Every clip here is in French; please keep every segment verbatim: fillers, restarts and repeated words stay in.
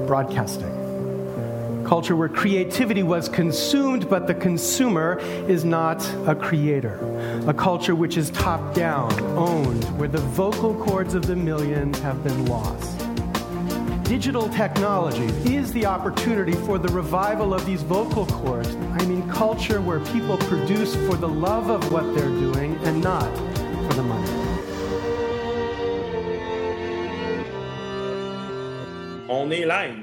broadcasting. Culture where creativity was consumed, but the consumer is not a creator. A culture which is top-down, owned, where the vocal cords of the millions have been lost. Digital technology is the opportunity for the revival of these vocal cords. I mean, culture where people produce for the love of what they're doing and not for the money. On est live.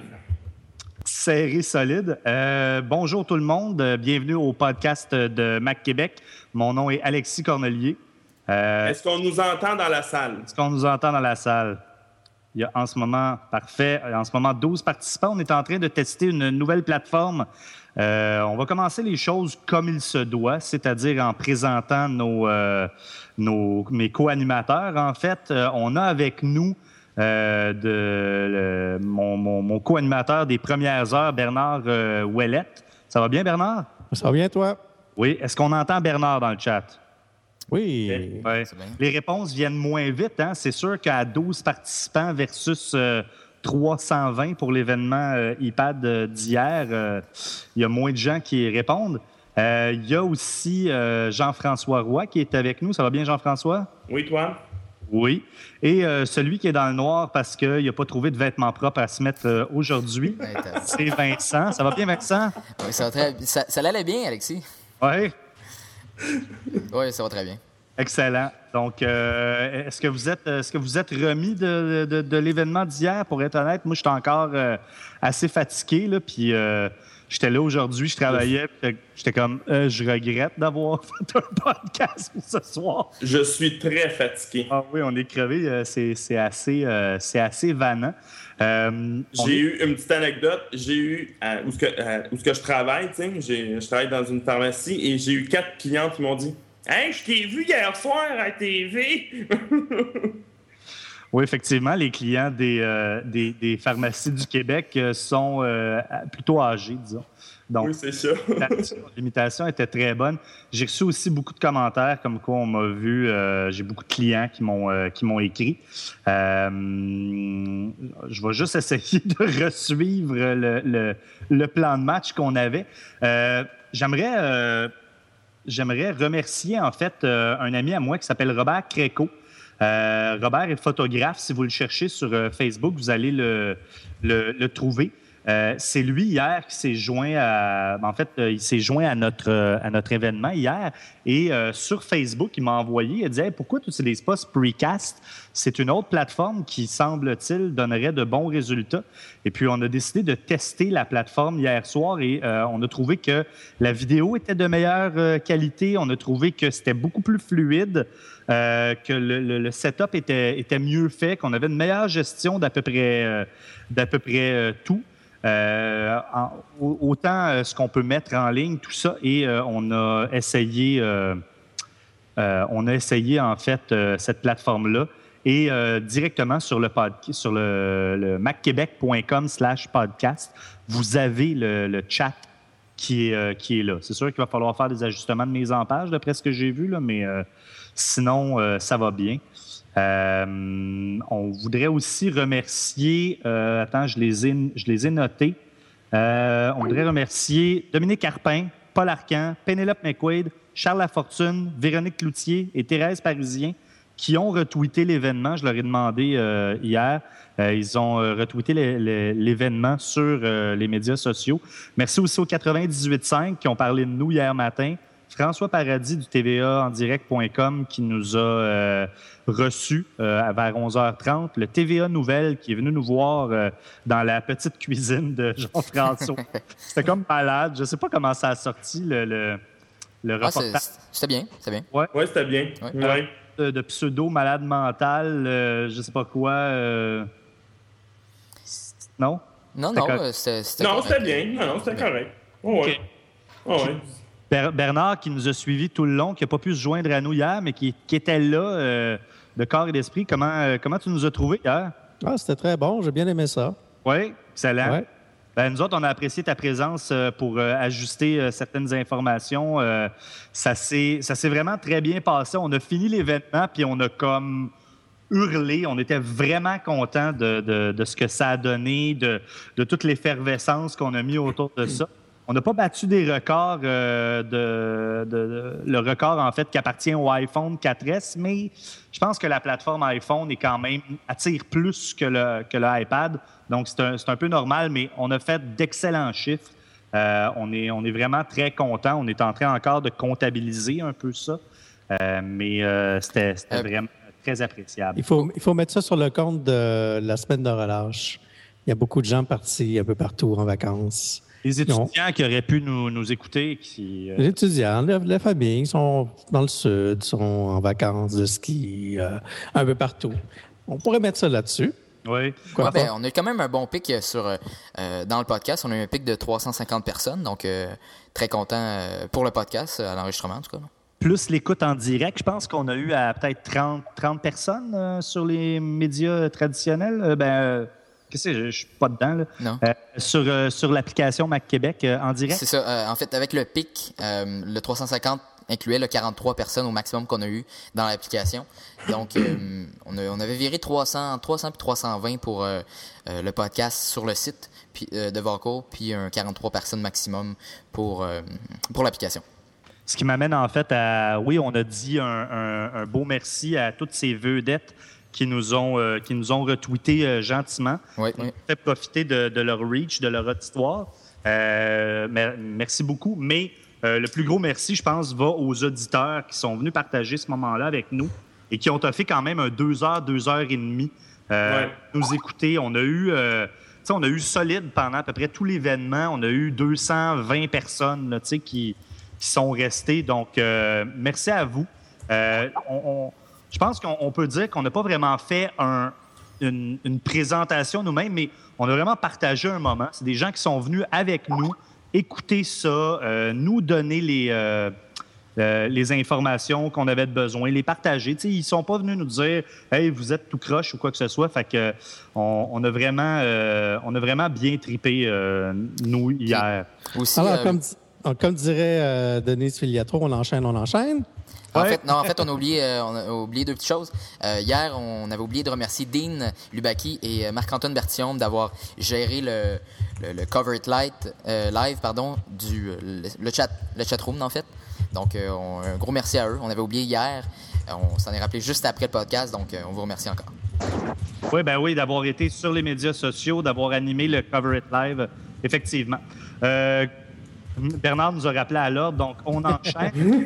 Serré solide. Euh, bonjour tout le monde. Bienvenue au podcast de Mac Québec. Mon nom est Alexis Cornelier. Euh, Est-ce qu'on nous entend dans la salle? Est-ce qu'on nous entend dans la salle? Il y a en ce moment, parfait, en ce moment douze participants. On est en train de tester une nouvelle plateforme. Euh, on va commencer les choses comme il se doit, c'est-à-dire en présentant nos, euh, nos, mes co-animateurs. En fait, euh, on a avec nous Euh, de, le, mon, mon, mon co-animateur des premières heures, Bernard euh, Ouellette. Ça va bien, Bernard? Ça va bien, toi? Oui. Est-ce qu'on entend Bernard dans le chat? Oui. Ouais. Les réponses viennent moins vite. Hein? C'est sûr qu'à douze participants versus euh, trois cent vingt pour l'événement euh, iPad euh, d'hier, euh, il y a moins de gens qui répondent. Euh, il y a aussi euh, Jean-François Roy qui est avec nous. Ça va bien, Jean-François? Oui, toi? Oui. Et euh, celui qui est dans le noir parce qu'il n'a pas trouvé de vêtements propres à se mettre euh, aujourd'hui, c'est Vincent. Ça va bien, Vincent? Oui, ça va très ça, ça allait bien, Alexis. Oui. Oui, ça va très bien. Excellent. Donc, euh, est-ce que vous êtes, est-ce que vous êtes remis de, de, de l'événement d'hier? Pour être honnête, moi, je suis encore euh, assez fatigué, là, puis euh, j'étais là aujourd'hui, je travaillais, puis j'étais comme, euh, je regrette d'avoir fait un podcast pour ce soir. Je suis très fatigué. Ah oui, on est crevé, c'est, c'est, assez, euh, c'est assez vannant. Euh, j'ai est... eu une petite anecdote. J'ai eu, euh, où, ce que, euh, où ce que je travaille, tu sais, j'ai, je travaille dans une pharmacie et j'ai eu quatre clients qui m'ont dit « Hey, je t'ai vu hier soir à la T V! » Oui, effectivement, les clients des, euh, des, des pharmacies du Québec euh, sont euh, plutôt âgés, disons. Donc, oui, c'est ça. l'imitation était très bonne. J'ai reçu aussi beaucoup de commentaires, comme quoi on m'a vu. Euh, j'ai beaucoup de clients qui m'ont, euh, qui m'ont écrit. Euh, je vais juste essayer de resuivre le, le, le plan de match qu'on avait. Euh, j'aimerais, euh, j'aimerais remercier, en fait, euh, un ami à moi qui s'appelle Robert Créco. Euh, Robert est photographe. Si vous le cherchez sur euh, Facebook, vous allez le, le, le trouver. Euh, c'est lui hier qui s'est joint à, en fait, euh, il s'est joint à notre euh, à notre événement hier et euh, sur Facebook, il m'a envoyé, il a dit hey, pourquoi tu n'utilises pas Spreecast? C'est une autre plateforme qui, semble-t-il, donnerait de bons résultats. Et puis, on a décidé de tester la plateforme hier soir et euh, on a trouvé que la vidéo était de meilleure euh, qualité. On a trouvé que c'était beaucoup plus fluide, euh, que le, le, le setup était, était mieux fait, qu'on avait une meilleure gestion d'à peu près, euh, d'à peu près euh, tout. Euh, en, autant euh, ce qu'on peut mettre en ligne, tout ça, et euh, on a essayé, euh, euh, on a essayé en fait euh, cette plateforme-là et euh, directement sur le pod, sur le, le macquebec point com slash podcast, vous avez le, le chat qui est euh, qui est là. C'est sûr qu'il va falloir faire des ajustements de mise en page d'après ce que j'ai vu là, mais euh, sinon euh, ça va bien. Euh, on voudrait aussi remercier, euh, attends, je les ai, je les ai notés. Euh, on voudrait remercier Dominique Arpin, Paul Arcan, Pénélope McQuaid, Charles Lafortune, Véronique Cloutier et Thérèse Parisien qui ont retweeté l'événement. Je leur ai demandé euh, hier. Euh, ils ont euh, retweeté les, les, l'événement sur euh, les médias sociaux. Merci aussi aux quatre-vingt-dix-huit cinq qui ont parlé de nous hier matin. François Paradis du T V A en direct point com qui nous a euh, reçus euh, vers onze heures trente. Le T V A Nouvelle qui est venu nous voir euh, dans la petite cuisine de Jean-François. C'était comme malade. Je ne sais pas comment ça a sorti, le, le, le reportage. Ah, c'est, c'était bien, c'était bien. Oui, ouais, c'était bien. Ouais. Ouais. De, de pseudo-malade mental, euh, je ne sais pas quoi. Euh... Non? Non, c'était non, correct. c'était, c'était Non, correct. c'était bien. Non, non, c'était correct. Oh, okay. ouais. Oh, ouais. Bernard, qui nous a suivis tout le long, qui n'a pas pu se joindre à nous hier, mais qui, qui était là euh, de corps et d'esprit. Comment, euh, comment tu nous as trouvés hier? Ah, c'était très bon. J'ai bien aimé ça. Oui, excellent. Ouais. Ben, nous autres, on a apprécié ta présence euh, pour euh, ajuster euh, certaines informations. Euh, ça s'est, ça s'est vraiment très bien passé. On a fini l'événement, puis on a comme hurlé. On était vraiment contents de, de, de ce que ça a donné, de, de toute l'effervescence qu'on a mis autour de ça. On n'a pas battu des records, euh, de, de, de, le record en fait qui appartient au iPhone quatre S, mais je pense que la plateforme iPhone est quand même attire plus que le, que le iPad. Donc, c'est un, c'est un peu normal, mais on a fait d'excellents chiffres. Euh, on, est, on est vraiment très contents. On est en train encore de comptabiliser un peu ça. Euh, mais euh, c'était, c'était euh, vraiment très appréciable. Il faut, il faut mettre ça sur le compte de la semaine de relâche. Il y a beaucoup de gens partis un peu partout en vacances. Les étudiants non. qui auraient pu nous, nous écouter. Qui, euh... Les étudiants, la, la famille, sont dans le sud, sont en vacances de ski, euh, un peu partout. On pourrait mettre ça là-dessus. Oui. Ouais, ben, on a quand même un bon pic sur, euh, dans le podcast. On a eu un pic de trois cent cinquante personnes, donc euh, très content euh, pour le podcast, à l'enregistrement en tout cas. Plus l'écoute en direct, je pense qu'on a eu à peut-être trente, trente personnes euh, sur les médias traditionnels. Euh, ben, euh, qu'est-ce que c'est? Je, je suis pas dedans. Là. Non. Euh, sur, euh, sur l'application Mac Québec euh, en direct. C'est ça. Euh, en fait, avec le pic, euh, le trois cent cinquante incluait le quarante-trois personnes au maximum qu'on a eu dans l'application. Donc, euh, on, a, on avait viré trois cents, trois cents puis trois cent vingt pour euh, euh, le podcast sur le site puis, euh, de Vocal, puis un quarante-trois personnes maximum pour, euh, pour l'application. Ce qui m'amène en fait à, oui, on a dit un, un, un beau merci à toutes ces vedettes qui nous ont, euh, qui nous ont retweeté euh, gentiment. Oui, on oui. fait profiter de, de leur reach, de leur auditoire. Euh, merci beaucoup. Mais euh, le plus gros merci, je pense, va aux auditeurs qui sont venus partager ce moment-là avec nous et qui ont fait quand même un deux heures, deux heures et demie euh, ouais. nous écouter. On a eu... Euh, on a eu solide pendant à peu près tout l'événement. On a eu deux cent vingt personnes là, qui, qui sont restées. Donc, euh, merci à vous. Euh, on, on, je pense qu'on peut dire qu'on n'a pas vraiment fait un, une, une présentation nous-mêmes, mais on a vraiment partagé un moment. C'est des gens qui sont venus avec nous, écouter ça, euh, nous donner les... Euh, Euh, les informations qu'on avait besoin, les partager. T'sais, ils ne sont pas venus nous dire « Hey, vous êtes tout croche » ou quoi que ce soit. Fait que on, on, a, vraiment, euh, on a vraiment bien trippé, euh, nous, hier. Aussi, Alors, euh... comme, comme dirait euh, Denise Filiatro, on enchaîne, on enchaîne. En ouais. fait, non, en fait, on a oublié, euh, on a oublié deux petites choses. Euh, hier, on avait oublié de remercier Dean Lubaki et Marc-Antoine Bertillon d'avoir géré le, le, le Cover It Light, euh, live, pardon, du le, le chat, le chat room en fait. Donc, euh, on, un gros merci à eux. On avait oublié hier. On s'en est rappelé juste après le podcast. Donc, euh, on vous remercie encore. Oui, ben oui, d'avoir été sur les médias sociaux, d'avoir animé le Cover It Live, effectivement. Euh, Bernard nous a rappelé à l'ordre, donc on enchaîne.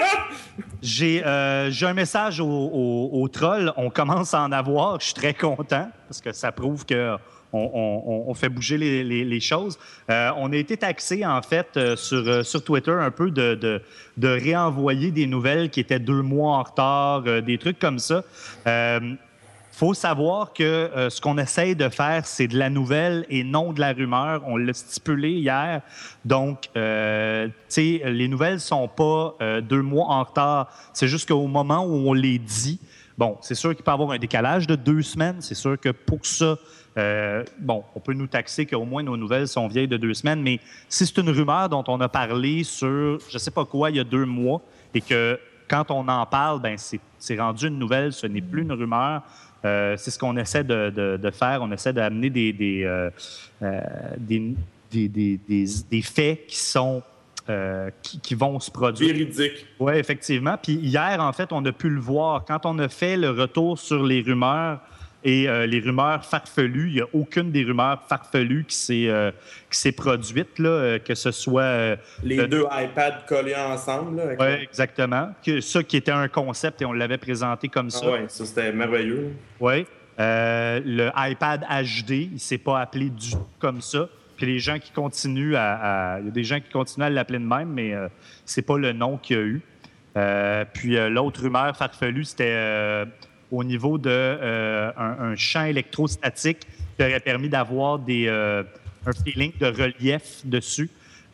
J'ai, euh, j'ai un message aux au, au trolls. On commence à en avoir. Je suis très content parce que ça prouve que... On, on, on fait bouger les, les, les choses. Euh, on a été taxé, en fait, euh, sur, euh, sur Twitter un peu de, de, de réenvoyer des nouvelles qui étaient deux mois en retard, euh, des trucs comme ça. Il euh, faut savoir que euh, ce qu'on essaye de faire, c'est de la nouvelle et non de la rumeur. On l'a stipulé hier. Donc, euh, tu sais, les nouvelles sont pas euh, deux mois en retard. C'est juste qu'au moment où on les dit, bon, c'est sûr qu'il peut y avoir un décalage de deux semaines. C'est sûr que pour ça, Euh, bon, on peut nous taxer qu'au moins nos nouvelles sont vieilles de deux semaines, mais si c'est une rumeur dont on a parlé sur je ne sais pas quoi il y a deux mois et que quand on en parle, ben c'est, c'est rendu une nouvelle, ce n'est plus une rumeur. Euh, c'est ce qu'on essaie de, de, de faire. On essaie d'amener des, des, euh, euh, des, des, des, des, des faits qui sont Euh, qui, qui vont se produire. Véridique. Oui, effectivement. Puis hier, en fait, on a pu le voir. Quand on a fait le retour sur les rumeurs et euh, les rumeurs farfelues, il n'y a aucune des rumeurs farfelues qui s'est, euh, qui s'est produite, là, euh, que ce soit... Euh, les euh, deux iPads collés ensemble. Oui, exactement. Que, ça qui était un concept et on l'avait présenté comme ça. Ah oui, ça c'était merveilleux. Oui. Euh, le iPad H D, il ne s'est pas appelé du tout comme ça. Puis les gens qui continuent à... Il y a des gens qui continuent à l'appeler de même, mais euh, c'est pas le nom qu'il y a eu. Euh, puis euh, l'autre rumeur farfelue, c'était euh, au niveau de euh, un, un champ électrostatique qui aurait permis d'avoir des, euh, un feeling de relief dessus.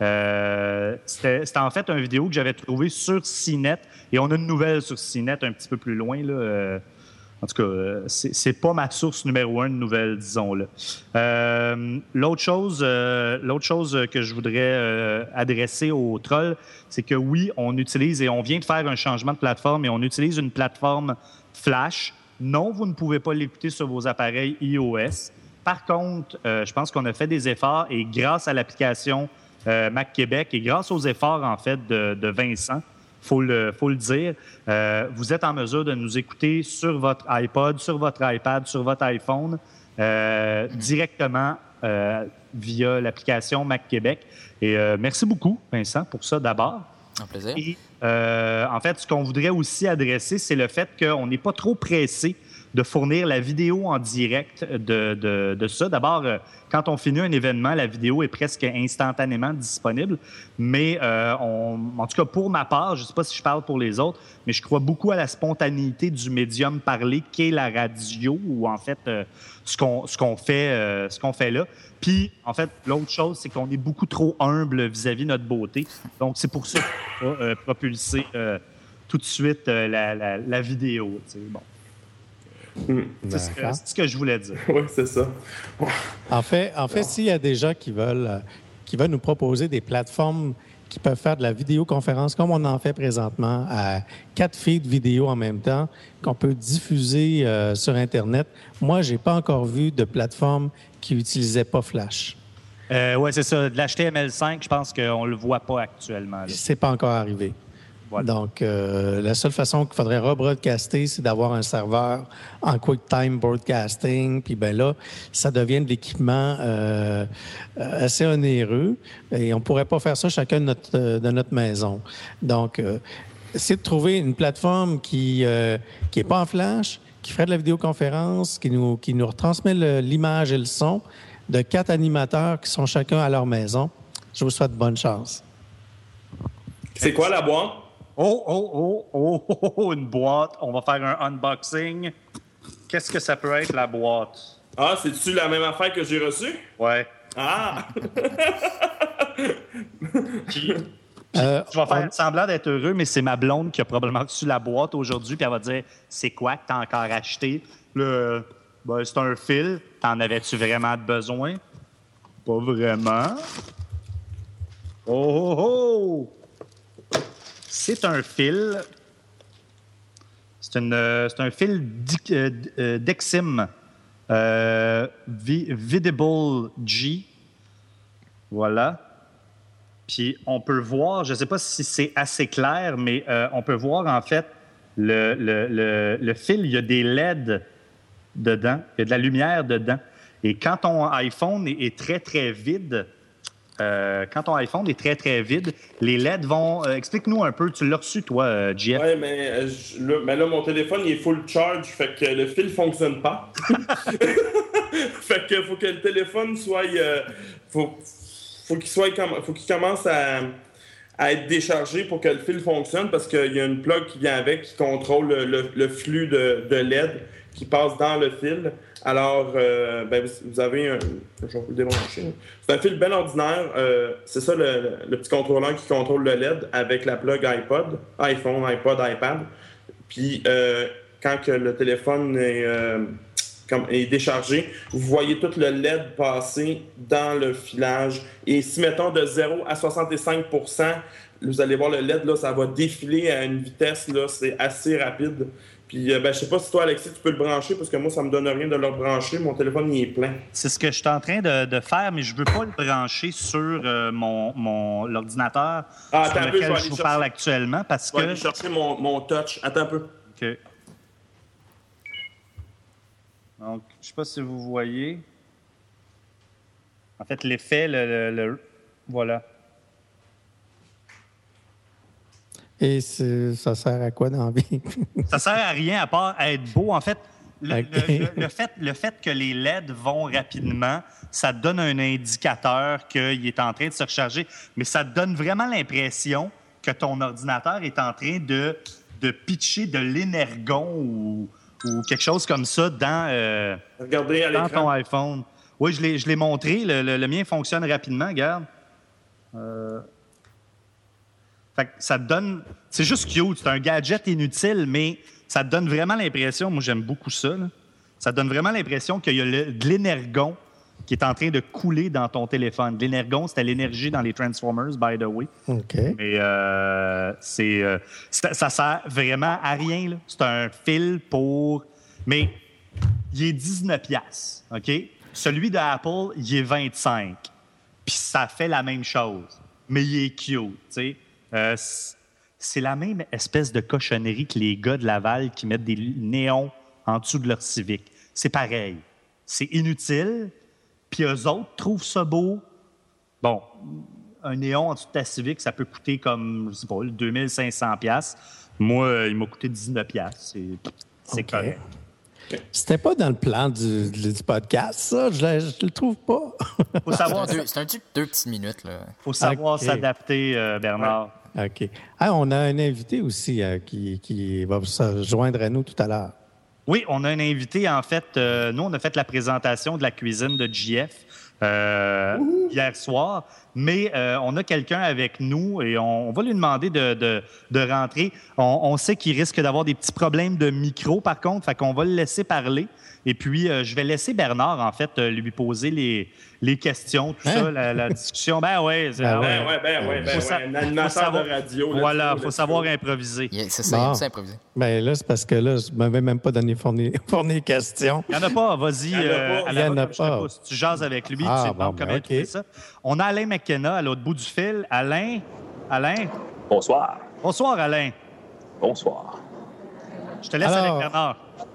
Euh, c'était, c'était en fait une vidéo que j'avais trouvée sur C net. Et on a une nouvelle sur C net un petit peu plus loin, là. Euh, En tout cas, c'est, c'est pas ma source numéro un de nouvelles, disons-le. Euh, l'autre chose, euh, l'autre chose que je voudrais euh, adresser aux trolls, c'est que oui, on utilise et on vient de faire un changement de plateforme et on utilise une plateforme Flash Non, vous ne pouvez pas l'écouter sur vos appareils iOS. Par contre, euh, je pense qu'on a fait des efforts et grâce à l'application euh, Mac Québec et grâce aux efforts, en fait, de, de Vincent, il faut le, faut le dire, euh, vous êtes en mesure de nous écouter sur votre iPod, sur votre iPad, sur votre iPhone, euh, directement euh, via l'application Mac Québec. Et euh, merci beaucoup, Vincent, pour ça d'abord. Un plaisir. Et euh, en fait, ce qu'on voudrait aussi adresser, c'est le fait qu'on n'est pas trop pressé de fournir la vidéo en direct de, de, de ça. D'abord, euh, quand on finit un événement, la vidéo est presque instantanément disponible. Mais euh, on, en tout cas, pour ma part, je ne sais pas si je parle pour les autres, mais je crois beaucoup à la spontanéité du médium parlé qu'est la radio, ou en fait, euh, ce qu'on ce qu'on fait, euh, ce qu'on fait là. Puis, en fait, l'autre chose, c'est qu'on est beaucoup trop humble vis-à-vis de notre beauté. Donc, c'est pour ça qu'on va euh, propulser euh, tout de suite euh, la, la, la vidéo. Tu sais, bon. Mmh. C'est ce, que, c'est ce que je voulais dire. Oui, c'est ça. En fait, en fait, s'il y a des gens qui veulent, euh, qui veulent nous proposer des plateformes qui peuvent faire de la vidéoconférence, comme on en fait présentement, à quatre feeds vidéo en même temps, qu'on peut diffuser euh, sur Internet, moi, j'ai pas encore vu de plateforme qui utilisait pas Flash. Euh, oui, c'est ça. De l'H T M L cinq, je pense qu'on ne le voit pas actuellement. Là. C'est pas encore arrivé. Voilà. Donc, euh, la seule façon qu'il faudrait rebroadcaster, c'est d'avoir un serveur en QuickTime Broadcasting. Puis ben là, ça devient de l'équipement euh, assez onéreux et on ne pourrait pas faire ça chacun de notre, de notre maison. Donc, euh, essayer de trouver une plateforme qui euh, qui est pas en flash, qui ferait de la vidéoconférence, qui nous, qui nous retransmet le, l'image et le son de quatre animateurs qui sont chacun à leur maison. Je vous souhaite bonne chance. C'est quoi la boîte? Oh, oh, oh, oh, oh, oh, une boîte. On va faire un unboxing. Qu'est-ce que ça peut être, la boîte? Ah, c'est-tu la même affaire que j'ai reçue? Ouais. Ah! Puis, Euh, je vais faire on... semblant d'être heureux, mais c'est ma blonde qui a probablement reçu la boîte aujourd'hui, puis elle va dire « C'est quoi que t'as encore acheté? » Le, ben, c'est un fil. T'en avais-tu vraiment besoin? Pas vraiment. Oh, oh, oh! C'est un fil. C'est, une, c'est un fil Dexim euh, Vidable G. Voilà. Puis on peut voir, je ne sais pas si c'est assez clair, mais euh, on peut voir en fait le, le, le, le fil, il y a des L E D dedans, il y a de la lumière dedans. Et quand ton iPhone est, est très, très vide, Euh, quand ton iPhone est très, très vide, les L E D vont... Euh, explique-nous un peu. Tu l'as reçu, toi, euh, J F? Oui, mais, euh, je, là, mais là, mon téléphone, il est full charge, fait que le fil ne fonctionne pas. Fait que faut que le téléphone soit... Euh, faut, faut qu'il soit... Faut qu'il commence à, à être déchargé pour que le fil fonctionne, parce qu'il y a une plug qui vient avec qui contrôle le, le, le flux de, de L E D qui passe dans le fil. Alors, euh, ben, vous avez un... Je vais vous le débrancher. C'est un fil bien ordinaire. Euh, c'est ça, le, le petit contrôleur qui contrôle le L E D avec la plug iPod, iPhone, iPod, iPad. Puis, euh, quand que le téléphone est, euh, comme, est déchargé, vous voyez tout le L E D passer dans le filage. Et si, mettons, de zéro à soixante-cinq pour cent, vous allez voir le L E D, là, ça va défiler à une vitesse, là, c'est assez rapide. Puis, euh, ben, je sais pas si toi, Alexis, tu peux le brancher, parce que moi, ça me donne rien de le brancher. Mon téléphone, il est plein. C'est ce que je suis en train de, de faire, mais je veux pas le brancher sur euh, mon, mon, l'ordinateur ah, sur lequel lequel je, je vous chercher... parle actuellement, parce je vais que... aller chercher mon, mon touch. Attends un peu. OK. Donc, je sais pas si vous voyez. En fait, l'effet, le... le, le... Voilà. Et c'est, ça sert à quoi dans la vie? Ça sert à rien à part à être beau. En fait, le, Okay. le, le, le, fait, le fait que les L E D vont rapidement, ça te donne un indicateur qu'il est en train de se recharger, mais ça te donne vraiment l'impression que ton ordinateur est en train de, de pitcher de l'énergon ou, ou quelque chose comme ça dans, euh, Regardez à dans l'écran. ton iPhone. Oui, je l'ai, je l'ai montré. Le, le, le mien fonctionne rapidement, regarde. Euh... Fait que ça te donne... C'est juste cute, c'est un gadget inutile, mais ça te donne vraiment l'impression... Moi, j'aime beaucoup ça. Là. Ça te donne vraiment l'impression qu'il y a le, de l'énergon qui est en train de couler dans ton téléphone. L'énergon, c'était l'énergie dans les Transformers, by the way. OK. Mais euh, c'est, euh, ça, ça sert vraiment à rien. Là. C'est un fil pour Mais il est dix-neuf piastres, OK? Celui d'Apple, il est vingt-cinq. Puis ça fait la même chose. Mais il est cute, tu sais. Euh, c'est la même espèce de cochonnerie que les gars de Laval qui mettent des néons en dessous de leur Civic. C'est pareil. C'est inutile. Puis eux autres trouvent ça beau. Bon, un néon en dessous de ta Civic, ça peut coûter comme, je sais pas, deux mille cinq cents dollars. Moi, il m'a coûté dix-neuf dollars. C'est, c'est okay. Correct. C'était pas dans le plan du, du podcast, ça. Je, le, je le trouve pas. Faut savoir, deux, c'est un truc deux petites minutes. Il faut savoir okay. s'adapter, euh, Bernard. Ouais. OK. Ah, on a un invité aussi euh, qui, qui va se joindre à nous tout à l'heure. Oui, on a un invité. En fait, euh, nous, on a fait la présentation de la cuisine de J F euh, hier soir. Mais euh, on a quelqu'un avec nous et on, on va lui demander de, de, de rentrer. On, on sait qu'il risque d'avoir des petits problèmes de micro, par contre, fait qu'on va le laisser parler. Et puis, euh, je vais laisser Bernard, en fait, euh, lui poser les, les questions, tout hein? ça, la, la discussion. Ben oui, c'est ben ouais, ouais, ben ouais, ben ouais. Un animateur savoir, de radio. Voilà, il faut savoir improviser. Yeah, c'est ça, bon. il faut improviser. Ben là, c'est parce que là, je ne m'avais même pas donné fourni, fourni question. Il n'y en a pas, vas-y. Il n'y en a pas. Si tu jases avec lui, ah, tu sais bon, comment ben, okay. ça. On a Alain McKenna à l'autre bout du fil. Alain, Alain. Bonsoir. Bonsoir, Alain. Bonsoir. Je te laisse Alors, avec Bernard.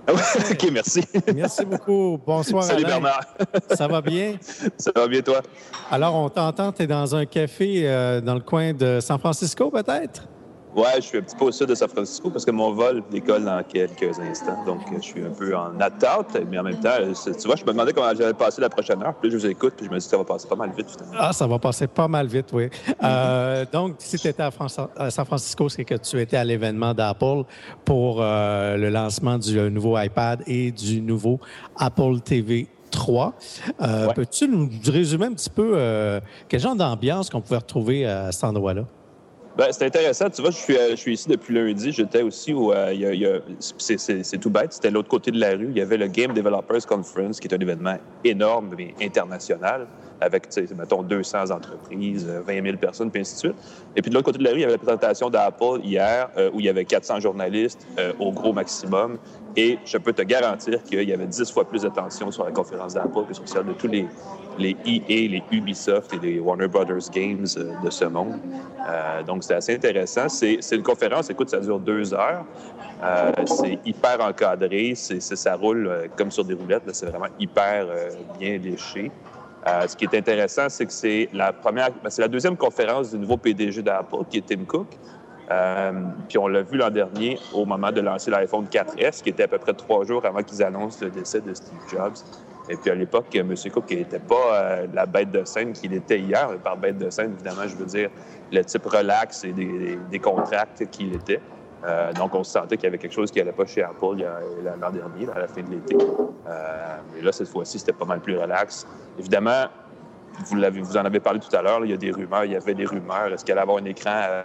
OK, merci. Merci beaucoup. Bonsoir, Salut, Alain. Bernard. Ça va bien? Ça va bien, toi? Alors, on t'entend, tu es dans un café euh, dans le coin de San Francisco, peut-être? Ouais, je suis un petit peu au sud de San Francisco parce que mon vol décolle dans quelques instants. Donc, je suis un peu en attente, mais en même temps, tu vois, je me demandais comment j'allais passer la prochaine heure. Puis je vous écoute, puis je me dis que ça va passer pas mal vite, finalement. Ah, ça va passer pas mal vite, oui. euh, donc, si tu étais à, Fran- à San Francisco, c'est que tu étais à l'événement d'Apple pour euh, le lancement du nouveau iPad et du nouveau Apple T V trois. Euh, ouais. Peux-tu nous résumer un petit peu euh, quel genre d'ambiance qu'on pouvait retrouver à cet endroit-là? Ben, c'est intéressant. Tu vois, je suis, je suis ici depuis lundi. J'étais aussi où euh, il y a, il y a, c'est, c'est, c'est tout bête. C'était l'autre côté de la rue. Il y avait le Game Developers Conference, qui est un événement énorme, mais international, avec, tu sais, mettons, deux cents entreprises, vingt mille personnes, puis ainsi de suite. Et puis de l'autre côté de la rue, il y avait la présentation d'Apple hier, euh, où il y avait quatre cents journalistes euh, au gros maximum. Et je peux te garantir qu'il y avait dix fois plus d'attention sur la conférence d'Apple que sur celle de tous les, les E A, les Ubisoft et les Warner Brothers Games euh, de ce monde. Euh, donc, c'est assez intéressant. C'est, c'est une conférence, écoute, ça dure deux heures. Euh, c'est hyper encadré. C'est, c'est, ça roule euh, comme sur des roulettes. Là, c'est vraiment hyper euh, bien léché. Euh, ce qui est intéressant, c'est que c'est la première, ben, c'est la deuxième conférence du nouveau P D G d'Apple, qui est Tim Cook. Euh, puis on l'a vu l'an dernier au moment de lancer l'iPhone quatre S, qui était à peu près trois jours avant qu'ils annoncent le décès de Steve Jobs. Et puis à l'époque, M. Cook n'était pas euh, la bête de scène qu'il était hier. Et par bête de scène, évidemment, je veux dire le type relax et des, des, des contracts qu'il était. Euh, donc on se sentait qu'il y avait quelque chose qui n'allait pas chez Apple il y a, l'an dernier, à la fin de l'été. Euh, mais là, cette fois-ci, c'était pas mal plus relax. Évidemment, Vous, l'avez, vous en avez parlé tout à l'heure, là, il y a des rumeurs, il y avait des rumeurs. Est-ce qu'il allait avoir un écran à,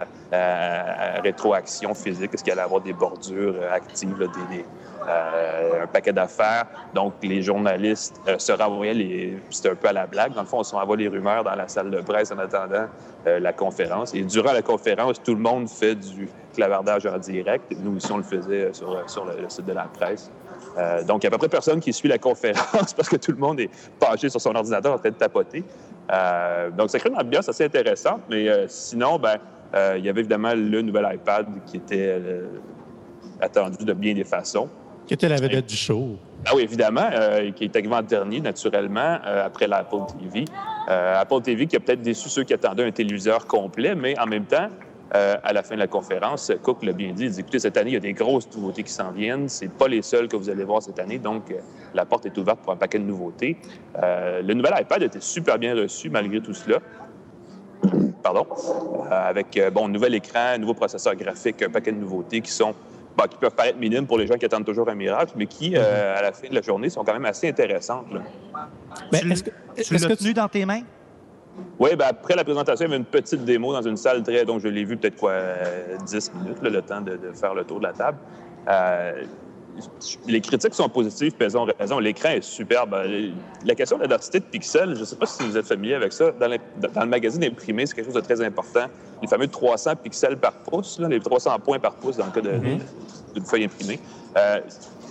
à, à rétroaction physique? Est-ce qu'il allait avoir des bordures actives, là, des, des, euh, un paquet d'affaires? Donc, les journalistes euh, se renvoyaient, les, c'était un peu à la blague. Dans le fond, on se renvoie les rumeurs dans la salle de presse en attendant euh, la conférence. Et durant la conférence, tout le monde fait du clavardage en direct. Nous, ici, on le faisait sur, sur le, le site de la presse. Euh, donc, il y a à peu près personne qui suit la conférence parce que tout le monde est penché sur son ordinateur en train de tapoter. Euh, donc, ça crée une ambiance assez intéressante. Mais euh, sinon, ben, euh, il y avait évidemment le nouvel iPad qui était euh, attendu de bien des façons. Qui était la vedette du show. Ah oui, évidemment, euh, qui est arrivé en dernier, naturellement, euh, après l'Apple T V. Euh, Apple T V qui a peut-être déçu ceux qui attendaient un téléviseur complet, mais en même temps, Euh, à la fin de la conférence, Cook l'a bien dit, il dit, écoutez, cette année, il y a des grosses nouveautés qui s'en viennent. C'est pas les seules que vous allez voir cette année, donc euh, la porte est ouverte pour un paquet de nouveautés. Euh, le nouvel iPad a été super bien reçu malgré tout cela. Pardon. Euh, avec, euh, bon, nouvel écran, nouveau processeur graphique, un paquet de nouveautés qui sont, bon, qui peuvent paraître minimes pour les gens qui attendent toujours un miracle, mais qui, euh, à la fin de la journée, sont quand même assez intéressantes, là. Mais tu est-ce que, tu est-ce l'as que tenu dans tes mains? Oui, bien, après la présentation, il y avait une petite démo dans une salle très... Donc, je l'ai vu peut-être, quoi, dix minutes, là, le temps de, de faire le tour de la table. Euh, les critiques sont positives, puis elles ont raison. L'écran est superbe. La question de la densité de pixels, je ne sais pas si vous êtes familier avec ça. Dans, dans le magazine imprimé, c'est quelque chose de très important. Les fameux trois cents pixels par pouce, là, les trois cents points par pouce dans le cas de, mm-hmm. d'une feuille imprimée. Euh,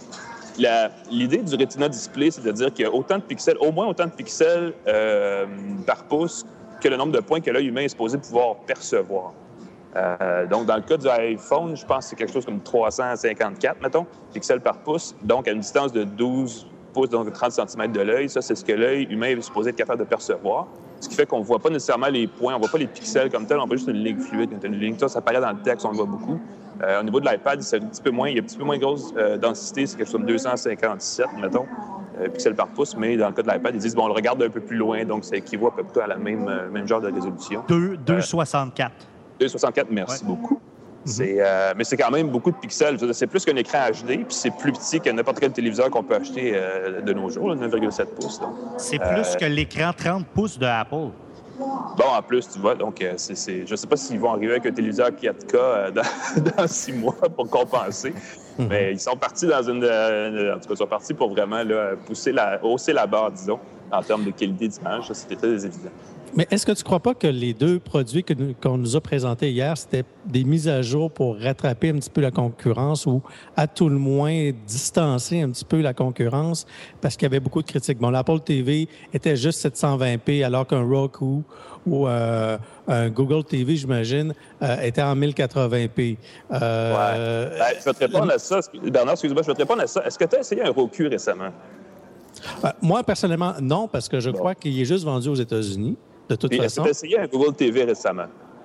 la, l'idée du Retina Display, c'est de dire qu'il y a autant de pixels, au moins autant de pixels euh, par pouce que le nombre de points que l'œil humain est supposé pouvoir percevoir. Euh, donc, dans le cas du iPhone, je pense que c'est quelque chose comme trois cent cinquante-quatre, mettons, pixels par pouce. Donc, à une distance de douze pouces, donc trente centimètres de l'œil, ça, c'est ce que l'œil humain est supposé être capable de percevoir. Ce qui fait qu'on ne voit pas nécessairement les points, on ne voit pas les pixels comme tel, on voit juste une ligne fluide. Une ligne, ça, ça apparaît dans le texte, on le voit beaucoup. Euh, au niveau de l'iPad, c'est un petit peu moins, il y a un petit peu moins grosse euh, densité, c'est quelque chose comme deux cent cinquante-sept, mettons, euh, pixels par pouce, mais dans le cas de l'iPad, ils disent, bon, on le regarde un peu plus loin, donc ça équivaut à peu près à la même, euh, même genre de résolution. deux virgule soixante-quatre. deux virgule soixante-quatre, merci ouais. beaucoup. C'est, euh, mais c'est quand même beaucoup de pixels. C'est plus qu'un écran H D, puis c'est plus petit que n'importe quel téléviseur qu'on peut acheter euh, de nos jours, neuf virgule sept pouces. Donc. C'est euh, plus que l'écran trente pouces de Apple. Bon, en plus, tu vois, donc euh, c'est, c'est, je ne sais pas s'ils vont arriver avec un téléviseur quatre K euh, dans, dans six mois pour compenser, mm-hmm. mais ils sont partis dans une... Euh, en tout cas, ils sont partis pour vraiment là, pousser la, hausser la barre, disons, en termes de qualité d'image. Ça, c'était très évident. Mais est-ce que tu ne crois pas que les deux produits que nous, qu'on nous a présentés hier, c'était des mises à jour pour rattraper un petit peu la concurrence ou, à tout le moins, distancer un petit peu la concurrence parce qu'il y avait beaucoup de critiques? Bon, l'Apple T V était juste sept cent vingt p alors qu'un Roku ou euh, un Google T V, j'imagine, euh, était en mille quatre-vingts p. Euh, ouais. Ben, je vais te répondre à ça. Bernard, excuse-moi, je vais te répondre à ça. Est-ce que tu as essayé un Roku récemment? Ben, moi, personnellement, non, parce que je bon. crois qu'il est juste vendu aux États-Unis. De toute Puis, façon. Est-ce que tu as essayé un Google T V récemment?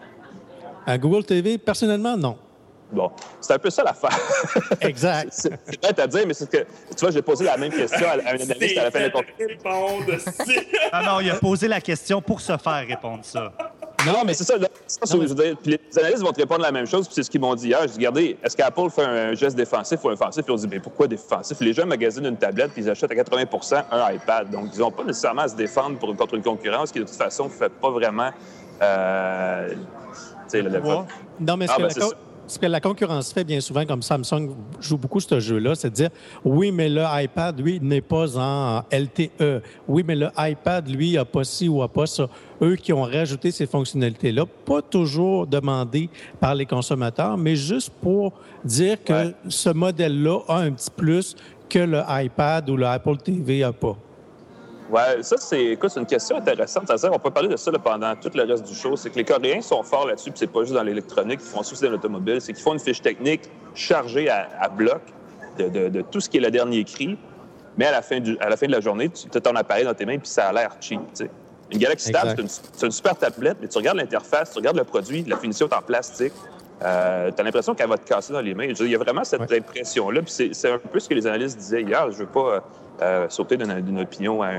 Un Google T V, personnellement, non. Bon, c'est un peu ça l'affaire. Exact. c'est, c'est bête à dire, mais c'est que, tu vois, j'ai posé la même question à, à un analyste à la fin de la conférence. Ah non, il a posé la question pour se faire répondre ça. Non, mais c'est ça. Là, ça non, mais... je veux dire, puis les analystes vont te répondre la même chose, puis c'est ce qu'ils m'ont dit hier. Je dis, regardez, est-ce qu'Apple fait un geste défensif ou offensif? Puis on dit, bien, pourquoi défensif? Les gens magasinent une tablette, puis ils achètent à quatre-vingts pour cent un iPad. Donc, ils n'ont pas nécessairement à se défendre pour, contre une concurrence qui, de toute façon, ne fait pas vraiment. Euh, tu sais, le défense. Non, mais est-ce ah, que ben, la co- ce que la concurrence fait bien souvent, comme Samsung joue beaucoup ce jeu-là, c'est de dire oui, mais le iPad, lui, n'est pas en L T E. Oui, mais le iPad, lui, n'a pas ci ou n'a pas ça. Eux qui ont rajouté ces fonctionnalités-là, pas toujours demandées par les consommateurs, mais juste pour dire que ouais. ce modèle-là a un petit plus que le iPad ou le Apple T V n'a pas. Oui, ça, c'est, écoute, c'est une question intéressante. C'est-à-dire, on peut parler de ça là, pendant tout le reste du show. C'est que les Coréens sont forts là-dessus, puis c'est pas juste dans l'électronique, ils font aussi dans l'automobile. C'est qu'ils font une fiche technique chargée à, à bloc de, de, de tout ce qui est le dernier cri, mais à la fin, du, à la fin de la journée, tu as ton appareil dans tes mains, puis ça a l'air cheap, tu sais. Une Galaxy Tab, c'est une, c'est une super tablette, mais tu regardes l'interface, tu regardes le produit, la finition est en plastique. Euh, tu as l'impression qu'elle va te casser dans les mains. Il y a vraiment cette ouais. impression-là. Puis c'est, c'est un peu ce que les analystes disaient hier. Je veux pas euh, sauter d'une, d'une opinion à un,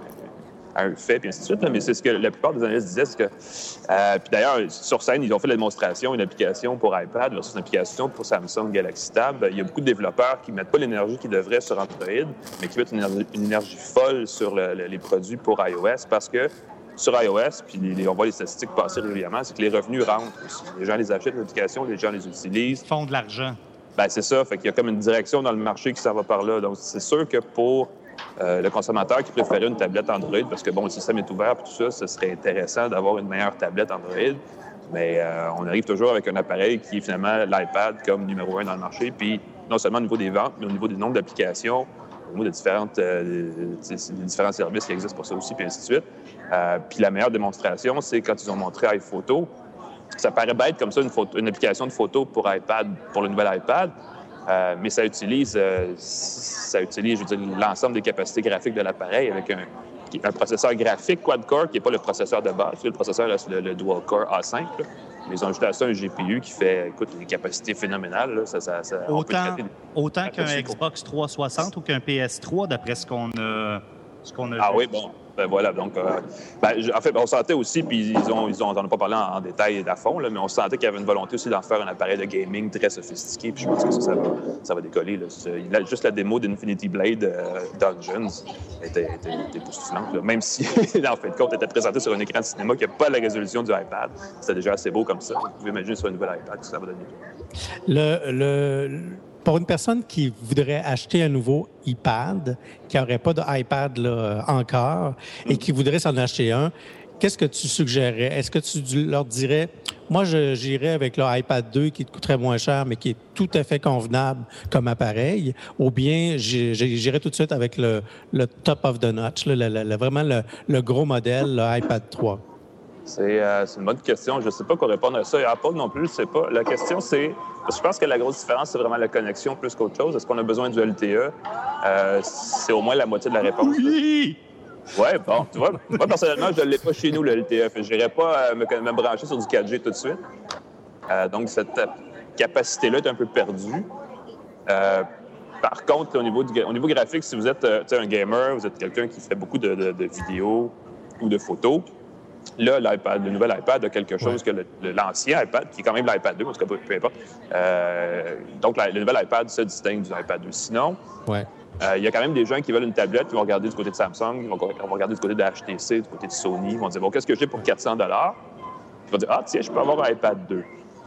à un fait, puis ainsi de suite. Là, mais c'est ce que la plupart des analystes disaient. C'est que, euh, puis d'ailleurs, sur scène, ils ont fait la démonstration, une application pour iPad versus une application pour Samsung Galaxy Tab. Il y a beaucoup de développeurs qui ne mettent pas l'énergie qu'ils devraient sur Android, mais qui mettent une énergie, une énergie folle sur le, le, les produits pour iOS parce que sur iOS, puis les, on voit les statistiques passer régulièrement, c'est que les revenus rentrent aussi. Les gens les achètent, l'application, les gens les utilisent. Ils font de l'argent. Bien, c'est ça. Fait qu'il y a comme une direction dans le marché qui s'en va par là. Donc, c'est sûr que pour euh, le consommateur qui préférait une tablette Android, parce que, bon, le système est ouvert et tout ça, ce serait intéressant d'avoir une meilleure tablette Android. Mais euh, on arrive toujours avec un appareil qui est finalement l'iPad comme numéro un dans le marché. Puis, non seulement au niveau des ventes, mais au niveau du nombre d'applications, au niveau des, différentes, euh, des différents services qui existent pour ça aussi, puis ainsi de suite. Euh, puis la meilleure démonstration, c'est quand ils ont montré iPhoto. Ça paraît bête comme ça, une, photo, une application de photo pour iPad, pour le nouvel iPad, euh, mais ça utilise, euh, ça utilise, je veux dire, l'ensemble des capacités graphiques de l'appareil avec un, un processeur graphique quad-core qui n'est pas le processeur de base. Le processeur reste le, le dual-core A cinq. Là. Mais ils ont ajouté à ça un G P U qui fait, écoute, des capacités phénoménales. Là. Ça, ça, ça, autant autant qu'un Xbox trois cent soixante ou qu'un P S trois, d'après ce qu'on a, ce qu'on a ah vu. Oui, bon. Ben voilà, donc, euh, ben, en fait, on sentait aussi, puis ils ont, ils ont, on n'en a pas parlé en, en détail à fond, là, mais on sentait qu'il y avait une volonté aussi d'en faire un appareil de gaming très sophistiqué, puis je pense que ça, ça, va, ça va décoller. Là. C'est, juste la démo d'Infinity Blade euh, Dungeons était, était, était époustouflante, là. Même si, en fin de compte, elle était présentée sur un écran de cinéma qui n'a pas la résolution du iPad. C'était déjà assez beau comme ça. Vous pouvez imaginer sur un nouvel iPad ce que ça va donner. Le... le... Pour une personne qui voudrait acheter un nouveau iPad, qui n'aurait pas d'iPad là, encore, et qui voudrait s'en acheter un, qu'est-ce que tu suggérerais? Est-ce que tu leur dirais, moi, je, j'irais avec le iPad deux qui te coûterait moins cher, mais qui est tout à fait convenable comme appareil. Ou bien, j'irais tout de suite avec le, le top of the notch, là, le, le, le, vraiment le, le gros modèle, le iPad trois. C'est, euh, c'est une bonne question. Je ne sais pas quoi répondre à ça. Et Apple non plus, je ne sais pas. La question, c'est... Je pense que la grosse différence, c'est vraiment la connexion plus qu'autre chose. Est-ce qu'on a besoin du L T E? Euh, c'est au moins la moitié de la réponse. Oui! Oui, bon, tu vois, moi, personnellement, je ne l'ai pas chez nous, le L T E. Je n'irai pas euh, me, me brancher sur du quatre G tout de suite. Euh, donc, cette euh, capacité-là est un peu perdue. Euh, par contre, au niveau, du, au niveau graphique, si vous êtes euh, un gamer, vous êtes quelqu'un qui fait beaucoup de, de, de vidéos ou de photos, là, l'iPad, le nouvel iPad a quelque chose ouais. que le, le, l'ancien iPad, qui est quand même l'iPad deux, en tout cas, peu, peu importe. Euh, donc, la, le nouvel iPad se distingue du iPad deux. Sinon, ouais. euh, il y a quand même des gens qui veulent une tablette, qui vont regarder du côté de Samsung, ils vont, ils vont regarder du côté de H T C, du côté de Sony, ils vont dire, bon, qu'est-ce que j'ai pour quatre cents dollars? Ils vont dire, ah, tiens, je peux avoir un iPad deux.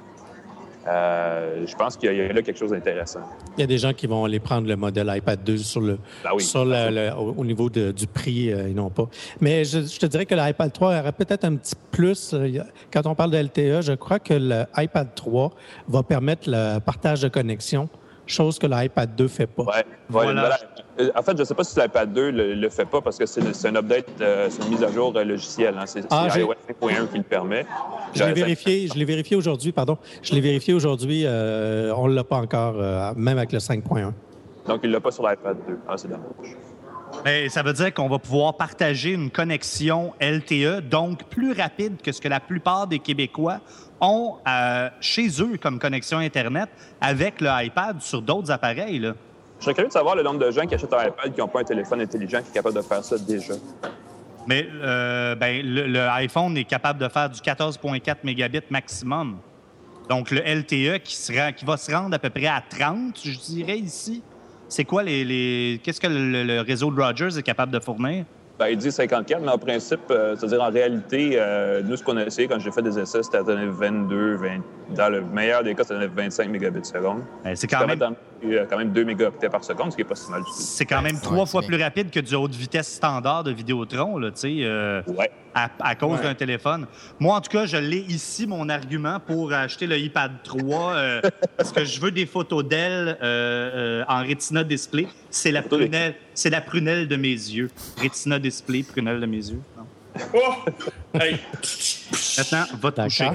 Euh, je pense qu'il y a là quelque chose d'intéressant. Il y a des gens qui vont aller prendre le modèle iPad deux sur le, ben oui, sur le, le au, au niveau de, du prix euh, et non pas. Mais je, je te dirais que l'iPad trois aurait peut-être un petit plus. Euh, quand on parle de L T E, je crois que l'iPad trois va permettre le partage de connexion, chose que l'iPad deux ne fait pas. Oui, ouais, voilà. En fait, je ne sais pas si l'iPad deux ne le, le fait pas parce que c'est, c'est un update, euh, c'est une mise à jour euh, logicielle. Hein. C'est, ah, c'est iOS cinq point un qui le permet. Je l'ai vérifié, je l'ai vérifié aujourd'hui, pardon. Je l'ai vérifié aujourd'hui. Euh, on ne l'a pas encore, euh, même avec le cinq point un. Donc, il ne l'a pas sur l'iPad deux. Ah, c'est dommage. Bien, ça veut dire qu'on va pouvoir partager une connexion L T E, donc plus rapide que ce que la plupart des Québécois ont euh, chez eux comme connexion Internet avec le iPad sur d'autres appareils, là. Je serais curieux de savoir le nombre de gens qui achètent un iPad qui n'ont pas un téléphone intelligent qui est capable de faire ça déjà. Mais euh, ben, le, le iPhone est capable de faire du quatorze virgule quatre mégabits maximum. Donc, le L T E qui, sera, qui va se rendre à peu près à trente, je dirais, ici. C'est quoi les... les... Qu'est-ce que le, le réseau de Rogers est capable de fournir? Ben, il dit cinquante-quatre, mais en principe, euh, c'est-à-dire en réalité, euh, nous, ce qu'on a essayé quand j'ai fait des essais, c'était à donner vingt-deux, vingt dans le meilleur des cas, ça donnait vingt-cinq mégabits seconde. Ben, c'est quand même... Dans, euh, quand même deux mégabits par seconde, ce qui n'est pas si mal du tout. C'est quand même trois ouais, fois plus rapide que du haute vitesse standard de Vidéotron, là, tu sais, euh, ouais. à, à cause ouais. d'un téléphone. Moi, en tout cas, je l'ai ici, mon argument, pour acheter le iPad trois, euh, parce que je veux des photos d'elle euh, euh, en Retina Display. C'est la, prunelle, c'est la prunelle de mes yeux. Retina Display, prunelle de mes yeux. Non. Oh! Hey. Maintenant, va te coucher.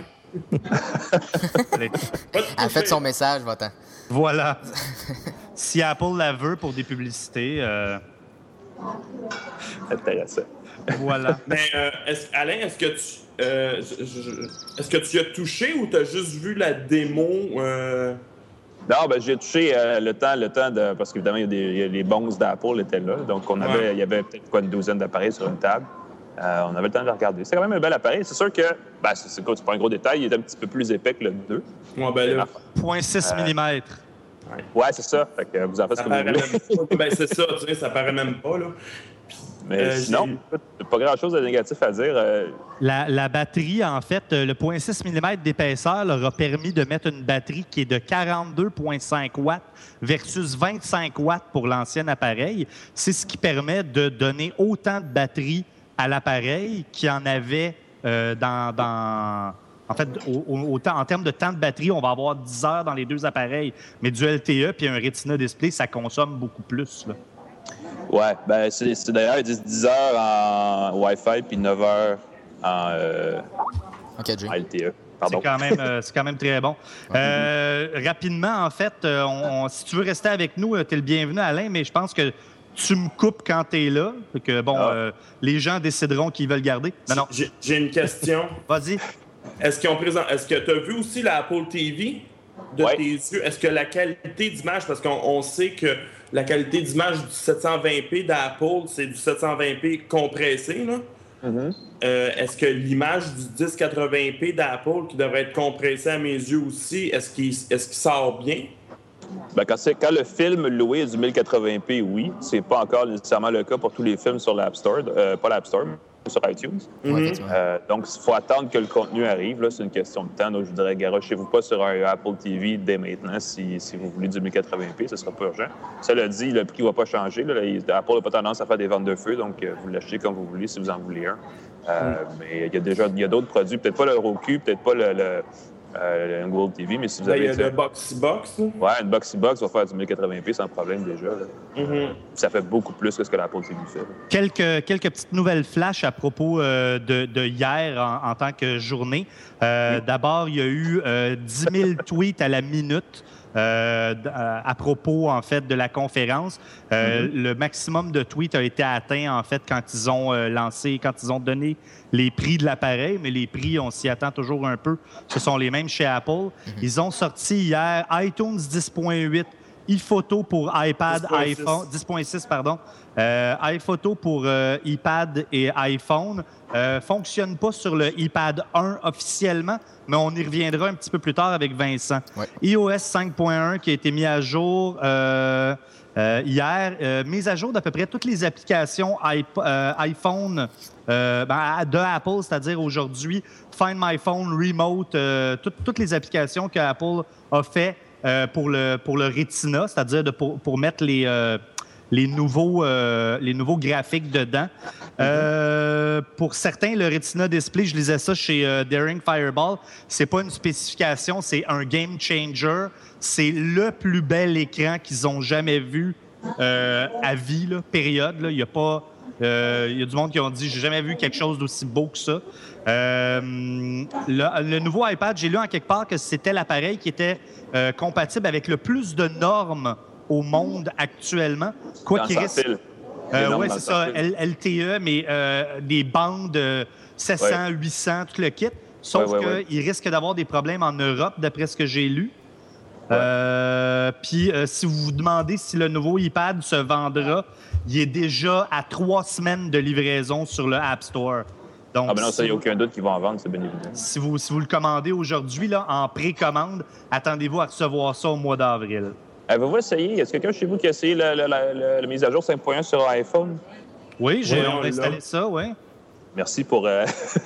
Elle a fait son message, va-t'en. Voilà. Si Apple la veut pour des publicités... Euh... Intéressant. Voilà. Mais euh, est-ce, Alain, est-ce que tu euh, je, je, est-ce que tu as touché ou tu as juste vu la démo? Euh... Non, ben j'ai touché euh, le temps, le temps de. Parce qu'évidemment, il y a des, il y a les bons d'Apple étaient là. Donc, on avait, ouais. il y avait peut-être quoi, une douzaine d'appareils sur une table. Euh, on avait le temps de le regarder. C'est quand même un bel appareil. C'est sûr que, ben, c'est, c'est, c'est pas un gros détail, il est un petit peu plus épais que le deux. Ouais, ben là. zéro virgule six millimètres. Ouais. ouais, c'est ça. Fait que vous en faites ce que vous voulez. Ben, c'est ça, tu sais, ça paraît même pas, là. Mais euh, sinon, j'ai... pas grand-chose de négatif à dire. Euh... La, la batterie, en fait, le zéro virgule six millimètres d'épaisseur leur a permis de mettre une batterie qui est de quarante-deux virgule cinq watts versus vingt-cinq watts pour l'ancien appareil. C'est ce qui permet de donner autant de batterie à l'appareil qu'il y en avait euh, dans... dans... En fait, au, au, au, en termes de temps de batterie, on va avoir dix heures dans les deux appareils. Mais du L T E puis un Retina Display, ça consomme beaucoup plus, là. Ouais, ben c'est, c'est d'ailleurs, ils disent dix heures en Wi-Fi puis neuf heures en, euh, okay, en L T E. Pardon. C'est quand même, euh, c'est quand même très bon. Euh, rapidement, en fait, euh, on, on, si tu veux rester avec nous, tu es le bienvenu, Alain, mais je pense que tu me coupes quand tu es là. Que, bon, ah. euh, les gens décideront qu'ils veulent garder. Non, non. J'ai, j'ai une question. Vas-y. Est-ce qu'ils ont présent... Est-ce que tu as vu aussi la Apple T V de ouais. tes yeux? Est-ce que la qualité d'image, parce qu'on on sait que la qualité d'image du sept cent vingt p d'Apple, c'est du sept cent vingt p compressé, là? Mm-hmm. Euh, est-ce que l'image du dix quatre-vingts p d'Apple, qui devrait être compressée à mes yeux aussi, est-ce qu'il, est-ce qu'il sort bien? Ben quand, c'est, quand le film loué est du mille quatre-vingts p, oui. C'est pas encore nécessairement le cas pour tous les films sur l'App Store. Euh, pas l'App Store, mais sur iTunes. Mm-hmm. Euh, donc, il faut attendre que le contenu arrive. Là, c'est une question de temps. Donc, je voudrais garochez-vous pas sur un Apple T V dès maintenant si, si vous voulez du mille quatre-vingts p. Ce sera pas urgent. Cela dit, le prix va pas changer. Là. Apple n'a pas tendance à faire des ventes de feu. Donc, euh, vous l'achetez comme vous voulez si vous en voulez un. Euh, mm. Mais il y a déjà il y a d'autres produits, peut-être pas le Roku, peut-être pas le, le, euh, le Google T V, mais si vous avez... Il y a le Boxy-Box. Ouais, une Boxy-Box va faire du mille quatre-vingts p sans problème déjà. Mm-hmm. Ça fait beaucoup plus que ce que l'Apple T V fait. Quelques, quelques petites nouvelles flash à propos euh, de, de hier en, en tant que journée. Euh, oui. D'abord, il y a eu euh, dix mille tweets à la minute. Euh, à propos, en fait, de la conférence. Euh, mm-hmm. Le maximum de tweets a été atteint, en fait, quand ils ont euh, lancé, quand ils ont donné les prix de l'appareil, mais les prix, on s'y attend toujours un peu. Ce sont les mêmes chez Apple. Mm-hmm. Ils ont sorti hier iTunes dix point huit, iPhoto pour iPad, iPhone, dix point six, pardon, euh, iPhoto pour euh, iPad et iPhone. Euh, fonctionne pas sur le iPad un officiellement, mais on y reviendra un petit peu plus tard avec Vincent. Ouais. i O S cinq point un qui a été mis à jour euh, euh, hier, euh, mise à jour d'à peu près toutes les applications iP- euh, iPhone euh, ben, de Apple, c'est-à-dire aujourd'hui Find My Phone, Remote, euh, tout, toutes les applications que Apple a fait euh, pour le pour le Retina, c'est-à-dire de, pour, pour mettre les euh, les nouveaux, euh, les nouveaux graphiques dedans. Euh, pour certains, le Retina Display, je lisais ça chez euh, Daring Fireball, c'est pas une spécification, c'est un game changer. C'est le plus bel écran qu'ils ont jamais vu euh, à vie, là, période. Là. Il y a pas... Euh, il y a du monde qui ont dit « j'ai jamais vu quelque chose d'aussi beau que ça euh, ». Le, le nouveau iPad, j'ai lu en quelque part que c'était l'appareil qui était euh, compatible avec le plus de normes au monde actuellement. Quoi qu'il risque. Euh, oui, c'est ça, L- LTE, mais euh, des bandes euh, sept cents, ouais. huit cents, tout le kit. Sauf ouais, ouais, qu'il ouais. risque d'avoir des problèmes en Europe, d'après ce que j'ai lu. Ouais. Euh, Puis, euh, si vous vous demandez si le nouveau iPad se vendra, il est déjà à trois semaines de livraison sur le App Store. Donc, ah ben non, ça, il n'y a aucun doute qu'ils vont en vendre, c'est bien évident. Si vous, si vous le commandez aujourd'hui là, en précommande, attendez-vous à recevoir ça au mois d'avril. Avez-vous essayé? Est-ce quelqu'un chez vous qui a essayé la, la, la, la, la mise à jour cinq point un sur iPhone? Oui, j'ai oui, installé ça, oui. Merci pour euh,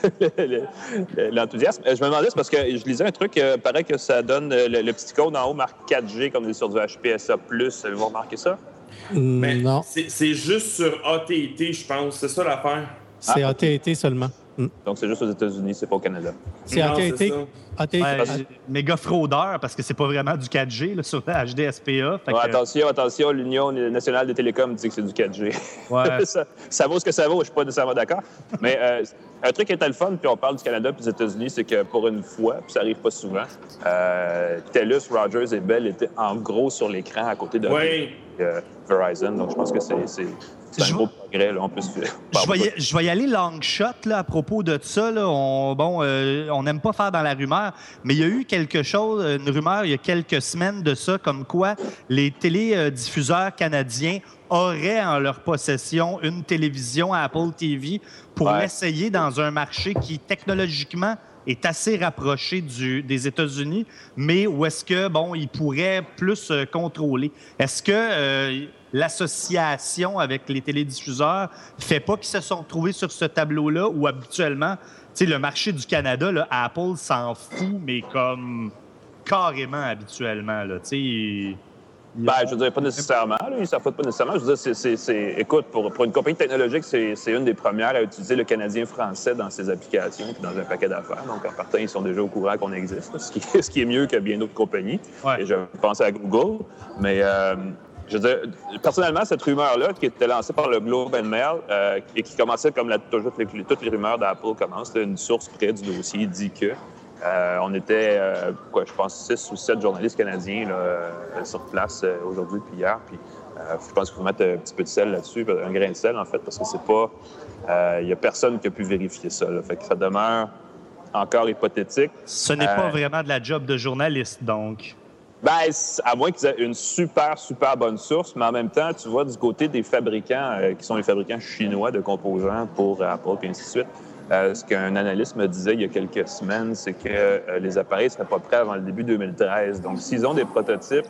l'enthousiasme. Je me demandais, c'est parce que je lisais un truc, euh, paraît que ça donne le, le petit code en haut marque quatre G comme sur du H P S A plus. Avez-vous remarqué ça? Mais non. C'est, c'est juste sur A T et T, je pense. C'est ça l'affaire. C'est ah, A T et T seulement. Mm. Donc, c'est juste aux États-Unis, c'est pas au Canada. C'est A T et T. A T et T. Ouais, méga fraudeur, parce que c'est pas vraiment du quatre G là, sur la H D S P A. Ouais, que... Attention, attention, l'Union nationale des télécoms dit que c'est du quatre G. Ouais. ça, ça vaut ce que ça vaut, je suis pas nécessairement d'accord. Mais euh, un truc qui était le fun, puis on parle du Canada et des États-Unis, c'est que pour une fois, puis ça arrive pas souvent, euh, TELUS, Rogers et Bell étaient en gros sur l'écran à côté de ouais. euh, Verizon. Donc, je pense que c'est... c'est... C'est un je gros progrès, là, on peut se faire. Je vais, y, je vais y aller long shot là, à propos de ça. Là. On, bon, euh, on n'aime pas faire dans la rumeur, mais il y a eu quelque chose, une rumeur il y a quelques semaines de ça, comme quoi les télédiffuseurs canadiens auraient en leur possession une télévision Apple T V pour ouais. l'essayer dans un marché qui, technologiquement, est assez rapproché du, des États-Unis, mais où est-ce que, bon, ils pourraient plus euh, contrôler. Est-ce que... Euh, l'association avec les télédiffuseurs fait pas qu'ils se sont retrouvés sur ce tableau-là où habituellement, tu sais, le marché du Canada, là, Apple s'en fout, mais comme carrément habituellement, là, tu sais. Ben, je veux dire, pas nécessairement, là, ils s'en foutent pas nécessairement. Je veux dire, c'est, c'est, c'est... écoute, pour, pour une compagnie technologique, c'est, c'est une des premières à utiliser le canadien-français dans ses applications et dans un paquet d'affaires. Donc, en partant, ils sont déjà au courant qu'on existe, ce qui, ce qui est mieux que bien d'autres compagnies. Ouais. Et je pense à Google, mais... Euh, Je veux dire, personnellement, cette rumeur-là, qui était lancée par le Globe and Mail euh, et qui commençait comme la, toujours, les, toutes les rumeurs d'Apple commencent, une source près du dossier dit que euh, on était, euh, quoi, je pense, six ou sept journalistes canadiens là, euh, sur place euh, aujourd'hui puis hier. Puis, euh, je pense qu'il faut mettre un petit peu de sel là-dessus, un grain de sel, en fait, parce que c'est pas... Il euh, n'y a personne qui a pu vérifier ça. Là. Fait que ça demeure encore hypothétique. Ce n'est euh, pas vraiment de la job de journaliste, donc... Ben, à moins qu'ils aient une super, super bonne source, mais en même temps, tu vois, du côté des fabricants, euh, qui sont les fabricants chinois de composants pour Apple, et ainsi de suite, euh, ce qu'un analyste me disait il y a quelques semaines, c'est que euh, les appareils ne seraient pas prêts avant le début deux mille treize. Donc, s'ils ont des prototypes,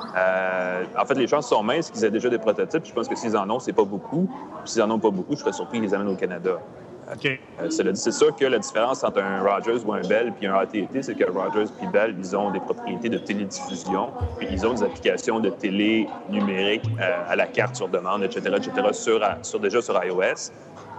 euh, en fait, les chances sont minces qu'ils aient déjà des prototypes. Je pense que s'ils en ont, c'est pas beaucoup. Puis s'ils en ont pas beaucoup, je serais surpris qu'ils les amènent au Canada. Okay. Euh, cela dit, c'est sûr que la différence entre un Rogers ou un Bell puis un A T et T, c'est que Rogers puis Bell, ils ont des propriétés de télédiffusion, puis ils ont des applications de télé numérique euh, à la carte sur demande, et cetera, et cetera, sur, sur, déjà sur iOS.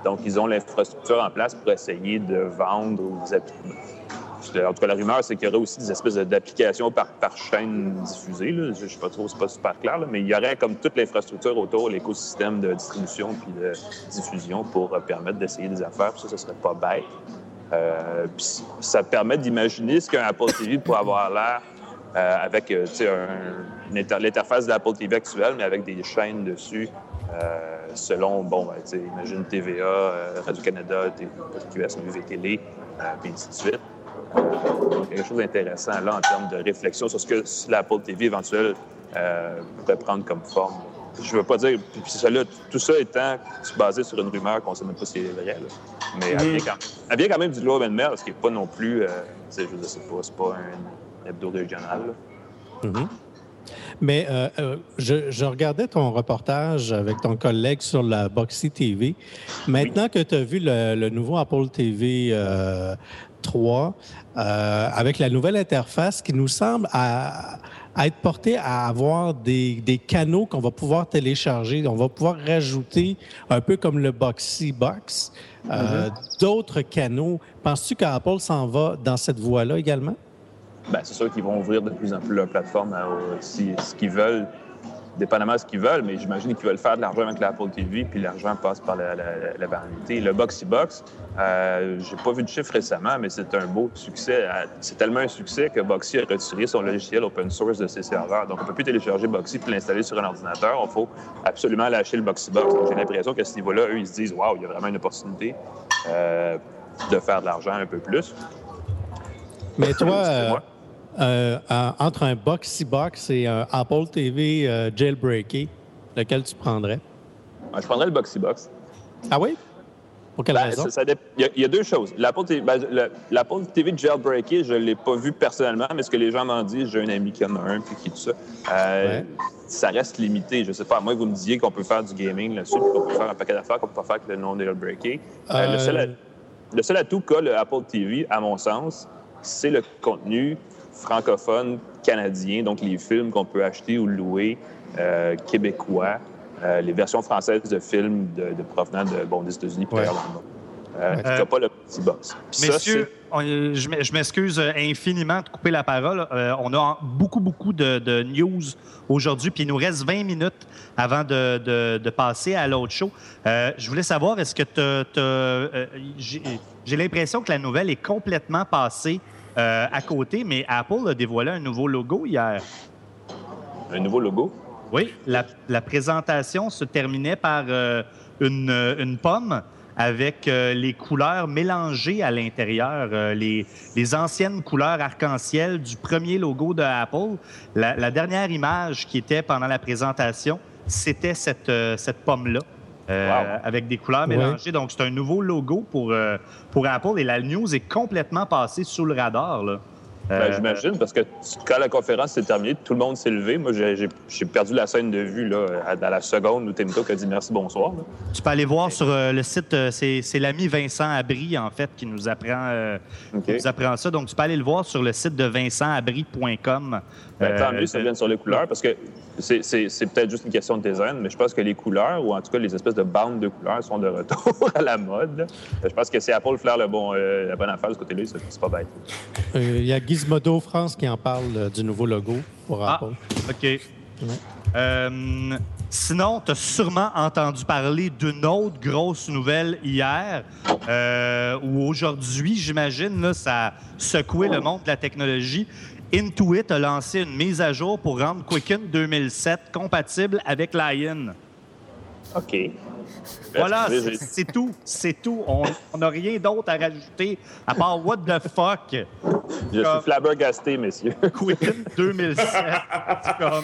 Donc, ils ont l'infrastructure en place pour essayer de vendre aux applications. En tout cas, la rumeur, c'est qu'il y aurait aussi des espèces d'applications par, par chaîne diffusée. Là. Je ne sais pas trop, c'est pas super clair, là, mais il y aurait comme toute l'infrastructure autour, l'écosystème de distribution puis de diffusion pour euh, permettre d'essayer des affaires. Puis ça, ce serait pas bête. Euh, puis ça permet d'imaginer ce qu'un Apple T V pourrait avoir l'air euh, avec euh, un, une inter- l'interface de l'Apple T V actuelle, mais avec des chaînes dessus euh, selon, bon, ben, imagine T V A, euh, Radio-Canada, Q S, V Télé, euh, puis ainsi de suite. Donc, quelque chose d'intéressant là en termes de réflexion sur ce que l'Apple T V éventuelle euh, pourrait prendre comme forme. Je ne veux pas dire... Puis ça, là, tout ça étant basé sur une rumeur qu'on ne sait même pas si elle est vraie. Là. Mais mm-hmm. elle, vient quand, elle vient quand même du Globe and Mail, ce qui n'est pas non plus... Euh, je veux dire, c'est pas, c'est pas un hebdo régional. Mm-hmm. Mais euh, euh, je, je regardais ton reportage avec ton collègue sur la Boxy T V. Maintenant oui. que tu as vu le, le nouveau Apple T V euh, trois, euh, avec la nouvelle interface qui nous semble à, à être portée à avoir des, des canaux qu'on va pouvoir télécharger. On va pouvoir rajouter, un peu comme le Boxy Box, euh, mm-hmm. d'autres canaux. Penses-tu qu'Apple s'en va dans cette voie-là également? Bien, c'est sûr qu'ils vont ouvrir de plus en plus leur plateforme à, si, ce qu'ils veulent, dépendamment de ce qu'ils veulent, mais j'imagine qu'ils veulent faire de l'argent avec l'Apple T V, puis l'argent passe par la, la, la variété. Le Boxy Box, euh, j'ai pas vu de chiffre récemment, mais c'est un beau succès. C'est tellement un succès que Boxy a retiré son logiciel open source de ses serveurs. Donc, on peut plus télécharger Boxy puis l'installer sur un ordinateur. Il faut absolument lâcher le Boxy Box. Donc, j'ai l'impression qu'à ce niveau-là, eux, ils se disent « Wow, il y a vraiment une opportunité euh, de faire de l'argent un peu plus. » Mais toi... euh... Euh, euh, entre un Boxy Box et un Apple T V euh, jailbreaké, lequel tu prendrais? Je prendrais le Boxy Box. Ah oui? Pour quelle ben, raison? Ça, ça dé... il, y a, il y a deux choses. L'Apple T V, ben, le, l'Apple T V jailbreaké, je ne l'ai pas vu personnellement, mais ce que les gens m'en disent, j'ai un ami qui en a un, puis qui tout ça, euh, ouais. ça reste limité. Je ne sais pas, à moins que vous me disiez qu'on peut faire du gaming là-dessus, puis qu'on peut faire un paquet d'affaires qu'on peut pas faire avec le non-jailbreaké. Euh, euh... le, seul à... le seul atout qu'a le Apple T V, à mon sens, c'est le contenu francophone canadien, donc les films qu'on peut acheter ou louer euh, québécois, euh, les versions françaises de films de, de provenant de, bon, des États-Unis, puis ouais. ailleurs dans le monde. Euh, euh, tu n'as pas le petit box. Puis messieurs, ça, on, je m'excuse infiniment de couper la parole. Euh, on a beaucoup, beaucoup de, de news aujourd'hui, puis il nous reste vingt minutes avant de, de, de passer à l'autre show. Euh, je voulais savoir, est-ce que tu as... Euh, j'ai, j'ai l'impression que la nouvelle est complètement passée Euh, à côté, mais Apple a dévoilé un nouveau logo hier. Un nouveau logo? Oui, la, la présentation se terminait par euh, une, une pomme avec euh, les couleurs mélangées à l'intérieur, euh, les, les anciennes couleurs arc-en-ciel du premier logo de Apple. La, la dernière image qui était pendant la présentation, c'était cette, euh, cette pomme-là. Euh, wow. Avec des couleurs mélangées. Oui. Donc, c'est un nouveau logo pour, euh, pour Apple et la news est complètement passée sous le radar. Là. Euh, ben, j'imagine, parce que quand la conférence s'est terminée, tout le monde s'est levé. Moi, j'ai, j'ai, j'ai perdu la scène de vue là, à, à la seconde où Tim Cook a dit merci, bonsoir. Là. Tu peux aller voir sur euh, le site, euh, c'est, c'est l'ami Vincent Abri, en fait, qui nous apprend, euh, okay. qui nous apprend ça. Donc, tu peux aller le voir sur le site de vincent abri point com. Ben, tant mieux que ça vienne sur les couleurs, parce que c'est, c'est, c'est peut-être juste une question de design, mais je pense que les couleurs, ou en tout cas les espèces de bandes de couleurs, sont de retour à la mode. Là. Je pense que si Apple faire le bon, euh, la bonne affaire de ce côté-là, c'est, c'est pas bête. Il euh, y a Gizmodo France qui en parle euh, du nouveau logo pour Apple. Ah, OK. Ouais. Euh, sinon, tu as sûrement entendu parler d'une autre grosse nouvelle hier, euh, ou aujourd'hui, j'imagine, là, ça a secoué le monde de la technologie. Intuit a lancé une mise à jour pour rendre Quicken deux mille sept compatible avec Lion. OK. Voilà, c'est, c'est tout. C'est tout. On n'a rien d'autre à rajouter à part what the fuck. Je comme... suis flabbergasté, messieurs. Quicken deux mille sept. C'est comme...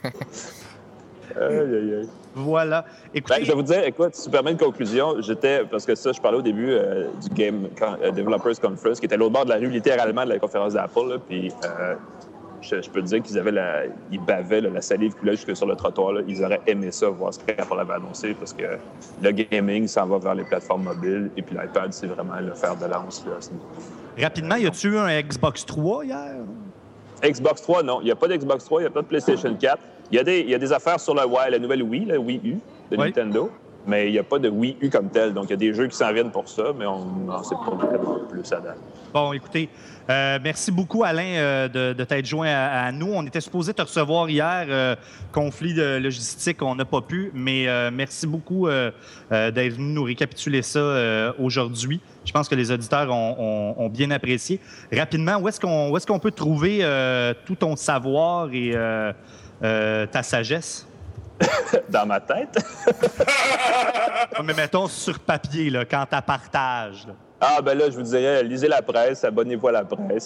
Aïe, aïe, aïe. Voilà. Écoutez... Ben, je vais vous dire, écoute, si tu permets une conclusion, j'étais, parce que ça, je parlais au début euh, du Game euh, Developers Conference, qui était à l'autre bord de la rue, littéralement, de la conférence d'Apple, là, puis euh, je, je peux te dire qu'ils avaient la, ils bavaient là, la salive coulait jusque sur le trottoir. Là. Ils auraient aimé ça, voir ce qu'Apple avait annoncé, parce que le gaming s'en va vers les plateformes mobiles, et puis l'iPad, c'est vraiment le fer de lance. Là, rapidement, y a-tu eu un Xbox trois hier? Xbox trois, non. Il n'y a pas d'Xbox trois, il n'y a pas de PlayStation quatre. Il y a des, il y a des affaires sur le Wii, la nouvelle Wii, la Wii U de oui. Nintendo. mais il n'y a pas de Wii U comme tel. Donc, il y a des jeux qui s'en viennent pour ça, mais on n'en sait pas vraiment plus à date. Bon, écoutez, euh, merci beaucoup, Alain, euh, de, de t'être joint à, à nous. On était supposé te recevoir hier. Euh, conflit de logistique, on n'a pas pu, mais euh, merci beaucoup euh, euh, d'être venu nous récapituler ça euh, aujourd'hui. Je pense que les auditeurs ont, ont, ont bien apprécié. Rapidement, où est-ce qu'on, où est-ce qu'on peut trouver euh, tout ton savoir et euh, euh, ta sagesse? Dans ma tête? Mais mettons sur papier, là, quand tu partages. Là. Ah, ben là, je vous dirais, lisez la presse, abonnez-vous à la presse.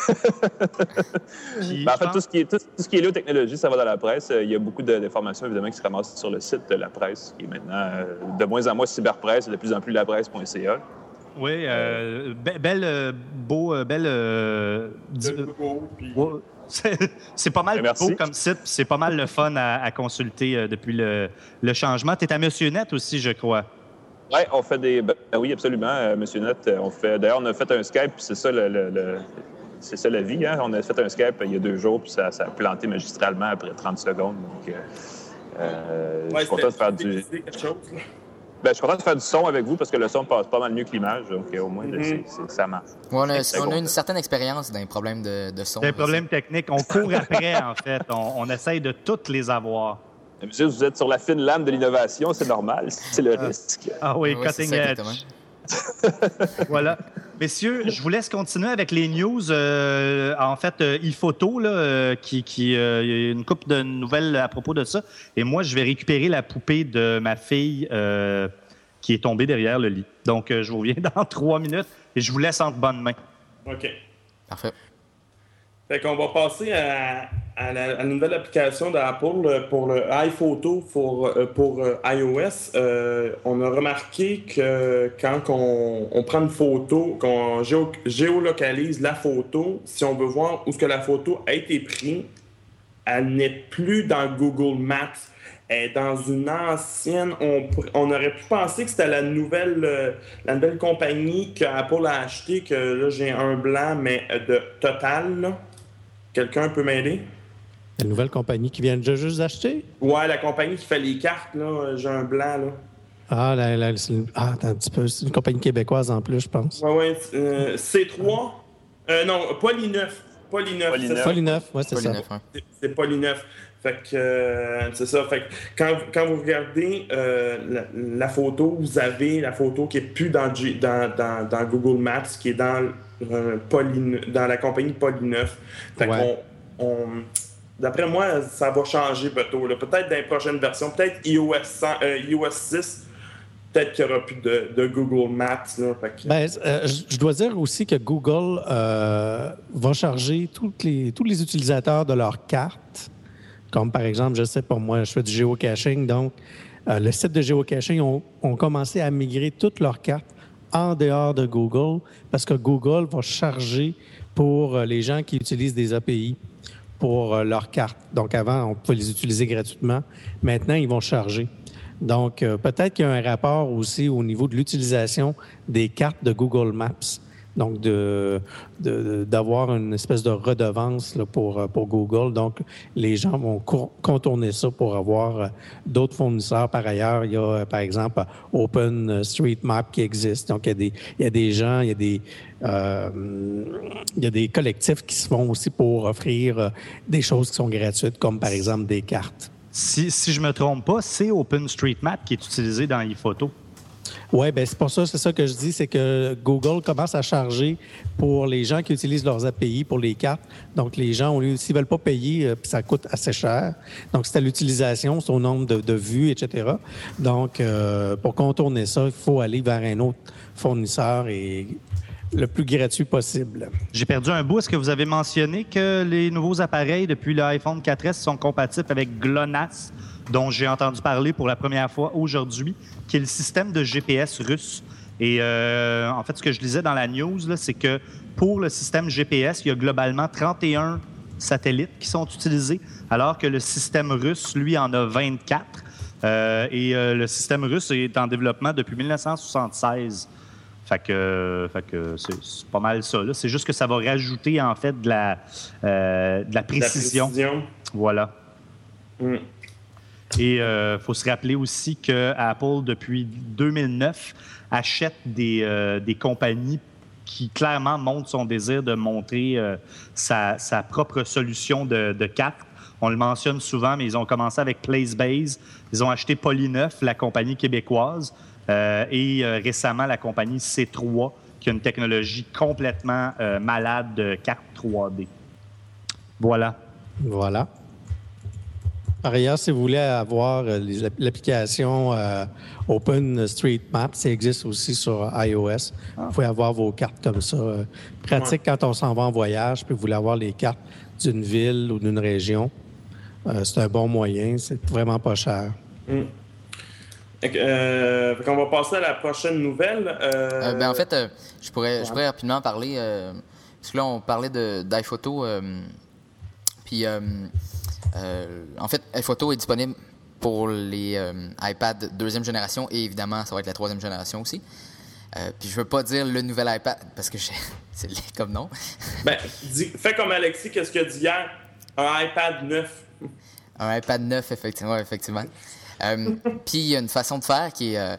Puis, ben, en fait, pense... tout ce qui est, tout, tout ce qui est lié aux technologies, ça va dans la presse. Il y a beaucoup de, d'informations, évidemment, qui se ramassent sur le site de la presse, qui est maintenant euh, de moins en moins cyberpresse et de plus en plus la presse point c a. Oui, euh, be- belle, euh, beau, euh, belle... Euh, di- beau, puis... ouais, c'est, c'est pas mal Merci. beau comme site, puis c'est pas mal le fun à, à consulter euh, depuis le, le changement. Tu es à Monsieur Net aussi, je crois. Oui, on fait des... Ben, oui, absolument, euh, Monsieur Net. On fait... D'ailleurs, on a fait un Skype, puis c'est ça le... le, le... C'est ça la vie, hein? On a fait un Skype il y a deux jours, puis ça, ça a planté magistralement après trente secondes. Donc, euh, euh, Ouais, je suis content de faire du... quelque chose, là. Ben, je suis content de faire du son avec vous parce que le son passe pas mal mieux que l'image. Donc, euh, au moins, là, c'est, c'est, ça marche. Ouais, on a, C'est on a bon. une certaine expérience dans les problèmes de, de son. Des problèmes techniques. On court après, en fait. On, on essaye de toutes les avoir. Monsieur, vous êtes sur la fine lame de l'innovation, c'est normal. C'est le risque. Ah oui, Ouais, c'est cutting ça, edge. exactement. Voilà. Messieurs, je vous laisse continuer avec les news. Euh, en fait, euh, iPhoto, là, euh, qui, qui, euh, il y a une couple de nouvelles à propos de ça. Et moi, je vais récupérer la poupée de ma fille euh, qui est tombée derrière le lit. Donc, euh, je vous reviens dans trois minutes et je vous laisse entre bonnes mains. OK. Parfait. Fait qu'on va passer à, à, la, à la nouvelle application d'Apple pour le iPhoto pour, pour iOS. Euh, on a remarqué que quand on, on prend une photo, qu'on géo, géolocalise la photo, si on veut voir où est-ce que la photo a été prise, elle n'est plus dans Google Maps. Elle est dans une ancienne... On, on aurait pu penser que c'était la nouvelle, euh, la nouvelle compagnie qu'Apple a achetée, que là, j'ai un blanc, mais de Total, là. Quelqu'un peut m'aider? La nouvelle compagnie qui vient de juste d'acheter? Ouais, la compagnie qui fait les cartes, là, j'ai un blanc, là. Ah, la, la, c'est une, ah, attends un petit peu. C'est une compagnie québécoise en plus, je pense. Ouais, ouais. Euh, C trois? Euh, non, Polyneuf. Polyneuf. Polyneuf. C'est, Polyneuf, ouais, c'est ça. Polyneuf, ouais. c'est, c'est Polyneuf. Fait que, euh, c'est ça. Fait que quand, quand vous regardez euh, la, la photo, vous avez la photo qui est plus dans, dans, dans, dans Google Maps, qui est dans, euh, Polyne, dans la compagnie Polyneuf. Fait Ouais. qu'on... On, d'après moi, ça va changer bientôt. Là. Peut-être dans les prochaines versions. Peut-être iOS, cent, euh, iOS six. Peut-être qu'il n'y aura plus de, de Google Maps. Là. Fait que... Ben, euh, je dois dire aussi que Google euh, va charger toutes les, tous les utilisateurs de leurs cartes. Comme par exemple, je sais pas moi, je fais du géocaching, donc euh, le site de géocaching ont, ont commencé à migrer toutes leurs cartes en dehors de Google parce que Google va charger pour euh, les gens qui utilisent des A P I pour euh, leurs cartes. Donc avant, on pouvait les utiliser gratuitement. Maintenant, ils vont charger. Donc, euh, peut-être qu'il y a un rapport aussi au niveau de l'utilisation des cartes de Google Maps. Donc, de, de, d'avoir une espèce de redevance là, pour, pour Google. Donc, les gens vont co- contourner ça pour avoir euh, d'autres fournisseurs. Par ailleurs, il y a, euh, par exemple, OpenStreetMap qui existe. Donc, il y a des, il y a des gens, il y a des, euh, il y a des collectifs qui se font aussi pour offrir euh, des choses qui sont gratuites, comme par exemple des cartes. Si, si je me trompe pas, c'est OpenStreetMap qui est utilisé dans iPhoto. Oui, bien, c'est pour ça, c'est ça que je dis, c'est que Google commence à charger pour les gens qui utilisent leurs A P I pour les cartes. Donc, les gens, au lieu, s'ils ne veulent pas payer, euh, puis ça coûte assez cher. Donc, c'est à l'utilisation, c'est au nombre de, de vues, et cetera. Donc, euh, pour contourner ça, il faut aller vers un autre fournisseur et le plus gratuit possible. J'ai perdu un bout. Est-ce que vous avez mentionné que les nouveaux appareils depuis l'iPhone quatre S sont compatibles avec GLONASS, dont j'ai entendu parler pour la première fois aujourd'hui, qui est le système de G P S russe. Et euh, en fait, ce que je lisais dans la news, là, c'est que pour le système G P S, il y a globalement trente et un satellites qui sont utilisés, alors que le système russe, lui, en a vingt-quatre. Euh, et euh, le système russe est en développement depuis dix-neuf cent soixante-seize. Fait que, euh, fait que c'est, c'est pas mal ça. Là. C'est juste que ça va rajouter, en fait, de la, euh, de la précision. La précision. Voilà. Mm. Et il euh, faut se rappeler aussi que Apple, depuis deux mille neuf, achète des, euh, des compagnies qui clairement montrent son désir de montrer euh, sa, sa propre solution de, de cartes. On le mentionne souvent, mais ils ont commencé avec PlaceBase. Ils ont acheté Polyneuf, la compagnie québécoise, euh, et euh, récemment la compagnie C trois, qui a une technologie complètement euh, malade de cartes trois D. Voilà. Voilà. Par ailleurs, si vous voulez avoir euh, les, l'application euh, OpenStreetMap, ça existe aussi sur iOS. Ah. Vous pouvez avoir vos cartes comme ça. Euh, pratique ouais. quand on s'en va en voyage, puis vous voulez avoir les cartes d'une ville ou d'une région. Euh, c'est un bon moyen. C'est vraiment pas cher. Mm. Euh, on va passer à la prochaine nouvelle. Euh... Euh, ben, en fait, euh, je, pourrais, ouais. je pourrais rapidement parler... Euh, parce que là, on parlait de, d'iPhoto. Euh, puis... Euh, Euh, en fait, iPhoto est disponible pour les euh, iPad deuxième génération et évidemment, ça va être la troisième génération aussi. Euh, puis je veux pas dire le nouvel iPad parce que c'est laid comme nom. Ben, dis, fais comme Alexis, qu'est-ce qu'il a dit hier? Un iPad neuf. Un iPad neuf, effectivement. Ouais, effectivement. euh, puis il y a une façon de faire qui est... Euh,